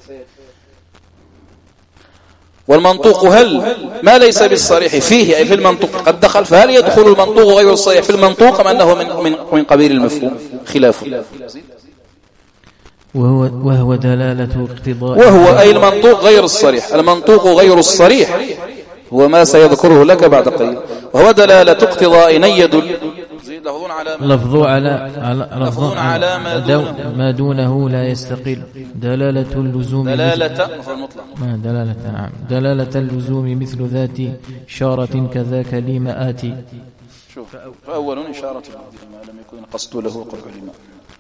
والمنطوق هل ما ليس بالصريح فيه أي في المنطوق قد دخل، فهل يدخل المنطوق غير الصريح في المنطوق أم أنه من قبيل المفهوم؟ خلافه. وهو دلالة اقتضاء، وهو أي المنطوق غير الصريح. المنطوق غير الصريح هو ما سيذكره لك بعد قليل، وهو دلالة اقتضاء يدل لفظ على ما دونه لا يستقل، دلالة اللزوم دلالة اللزوم مثل ذات إشارة كذاك لما آتي. شوف، فأول إشارة ما لم يكن قصد له قرب لما.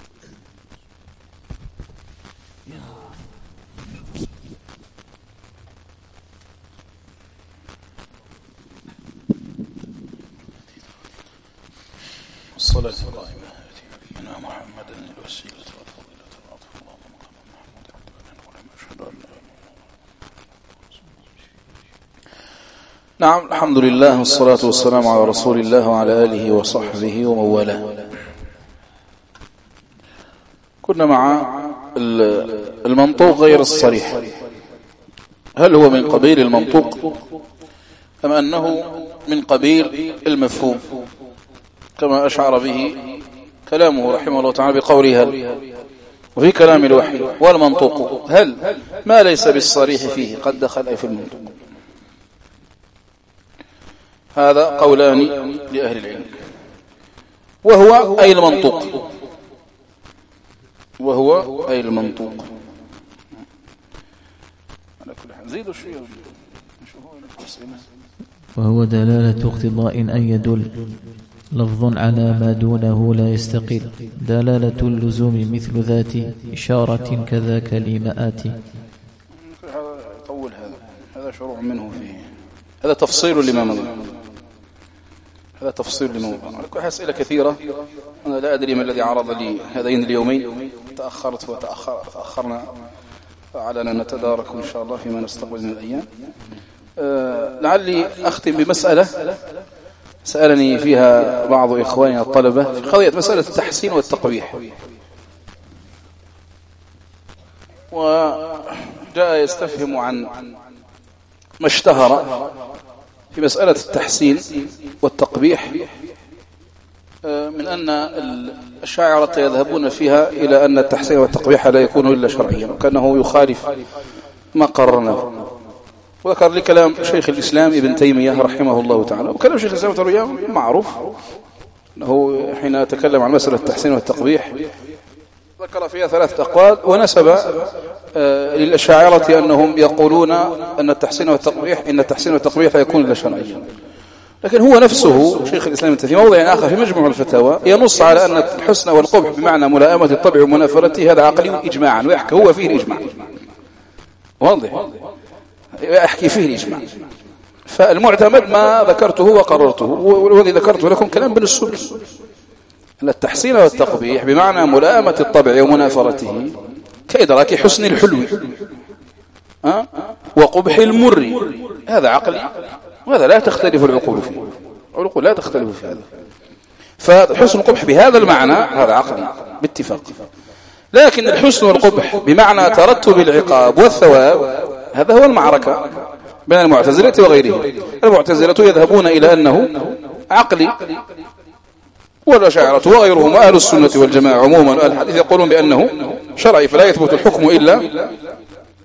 الصلاة القائمة من محمد الوسيلة والفضيلة والعطف اللهم محمد أشهد أن لا. نعم، الحمد لله والصلاة والسلام على رسول الله وعلى آله وصحبه ومن والاه. كنا مع المنطوق غير الصريح، هل هو من قبيل المنطوق أم أنه من قبيل المفهوم كما أشعر به كلامه رحمه الله تعالى بقوله هل، وفي كلام الوحي والمنطوق هل ما ليس بالصريح فيه قد دخل أي في المنطوق. هذا قولان لأهل العلم. وهو أي المنطوق، وهو أي المنطوق. على كل حال زيدوا شوية. وهو دلالة اقتضاء أن يدل لفظ على ما دونه لا يستقل، دلالة اللزوم مثل ذات إشارة كذاك لما آتي. طول هذا شروع منه فيه، هذا تفصيل لما مضى، هذا تفصيل لما مضى. أسئلة كثيرة، أنا لا أدري ما الذي عرض لي هذين اليومين، تأخرنا فعلنا نتدارك إن شاء الله فيما نستقبل من الأيام. لعلي أختم بمسألة سألني فيها بعض إخواني الطلبة في قضية مسألة التحسين والتقبيح، وجاء يستفهم عن ما اشتهر في مسألة التحسين والتقبيح من أن الأشاعرة يذهبون فيها إلى أن التحسين والتقبيح لا يكون إلا شرعيا، وكأنه يخالف ما قررناه. وذكر لي كلام شيخ الإسلام ابن تيمية رحمه الله تعالى، وكلام شيخ الإسلام ابن تيمية معروف أنه حين تكلم عن مسألة التحسين والتقبيح ذكر فيها 3 أقوال، ونسب للأشاعرة أنهم يقولون أن التحسين والتقبيح لا يكون إلا شرعيا. لكن هو نفسه شيخ الإسلام ابن تيمية في موضع آخر في مجموع الفتاوى ينص على أن الحسن والقبح بمعنى ملائمة الطبع ومنافرته هذا عقلي إجماعا، ويحكي هو فيه الإجماع واضح، أحكي فيه الإجماع. فالمعتمد ما ذكرته وقررته، والذي ذكرته لكم كلام ابن السبكي أن التحسين والتقبيح بمعنى ملائمة الطبع ومنافرته كإدراك حسن الحلو وقبح المر، هذا عقلي وهذا لا تختلف العقول فيه، العقول لا تختلف في هذا. فحسن القبح بهذا المعنى هذا عقلي باتفاق. لكن الحسن والقبح بمعنى ترتب العقاب والثواب هذا هو المعركة بين المعتزلة وغيرهم. المعتزلة يذهبون إلى أنه عقلي، والأشاعرة وغيرهم أهل السنة والجماعة عموما الحديث يقولون بأنه شرعي، فلا يثبت الحكم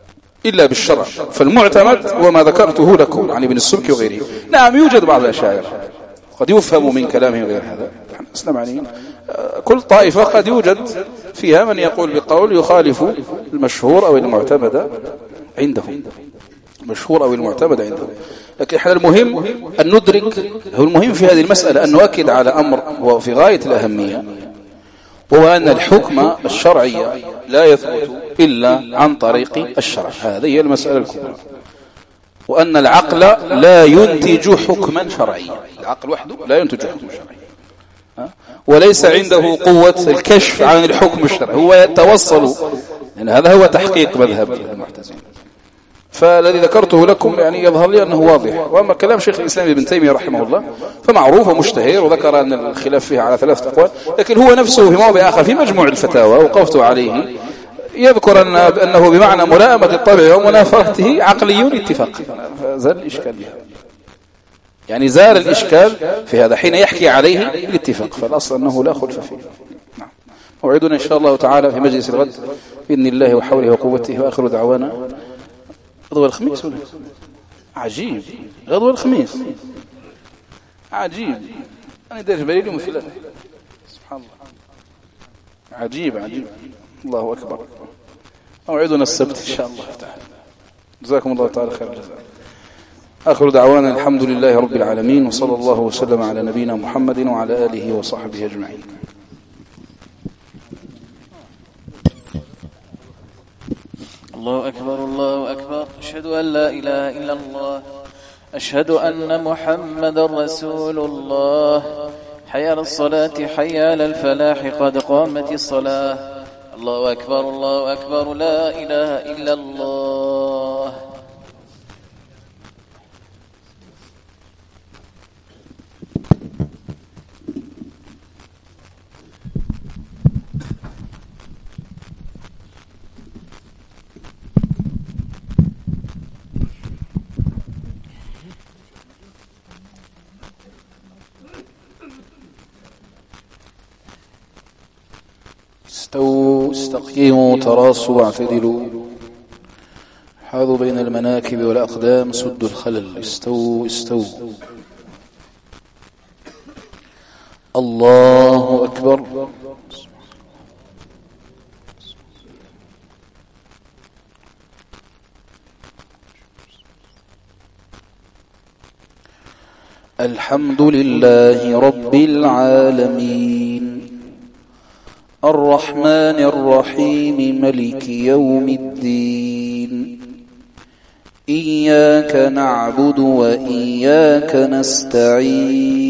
إلا بالشرع. فالمعتمد هو ما ذكرته لكم عن ابن السبكي وغيره. نعم يوجد بعض الأشاعرة قد يفهم من كلامه غير هذا، نحن يعني كل طائفة قد يوجد فيها من يقول بقول يخالف المشهور أو المعتمد عندهم، مشهور أو المعتمد عندهم. لكن احنا المهم أن ندرك، هو المهم في هذه المسألة أن نؤكد على أمر هو في غاية الأهمية، وهو أن الحكم الشرعي لا يثبت إلا عن طريق الشرع. هذه هي المسألة الكبرى. وأن العقل لا ينتج حكما شرعيا، العقل وحده لا ينتج حكما شرعيا، وليس عنده قوة الكشف عن الحكم الشرعي، هو يتوصل، يعني هذا هو تحقيق مذهب المعتزلة. فالذي ذكرته لكم يعني يظهر لي أنه واضح. وأما كلام شيخ الإسلام ابن تيمية رحمه الله فمعروف ومشتهر، وذكر أن الخلاف فيها على 3 أقوال، لكن هو نفسه في موضع آخر في مجموع الفتاوى وقفت عليه يذكر أنه بمعنى ملائمة الطبع ومنافرته عقلي اتفاق. فزال الإشكال بها، يعني زال الإشكال في هذا حين يحكي عليه الاتفاق، فالأصل أنه لا خلف فيه. نعم. موعدنا إن شاء الله تعالى في مجلس الغد بإذن الله وحوله وقوته، وآخر دعوانا. غدوة الخميس ولا؟ عجيب، غدوة الخميس عجيب، أنا داير بالي اليوم في الليل، سبحان الله، عجيب عجيب، الله أكبر. موعدنا السبت إن شاء الله تعالى. جزاكم الله تعالى خير الجزاء. آخر دعوانا الحمد لله رب العالمين، وصلى الله وسلم على نبينا محمد وعلى آله وصحبه أجمعين. الله أكبر الله أكبر، أشهد أن لا إله إلا الله، أشهد أن محمد رسول الله، حي على الصلاة حي على الفلاح قد قامت الصلاة. الله أكبر الله أكبر، لا إله إلا الله. استووا استقيموا تراصوا واعتدلوا، حاذوا بين المناكب والأقدام سدوا الخلل. استووا استووا. الله أكبر. الحمد لله رب العالمين، الرحمن الرحيم، ملك يوم الدين، إياك نعبد وإياك نستعين،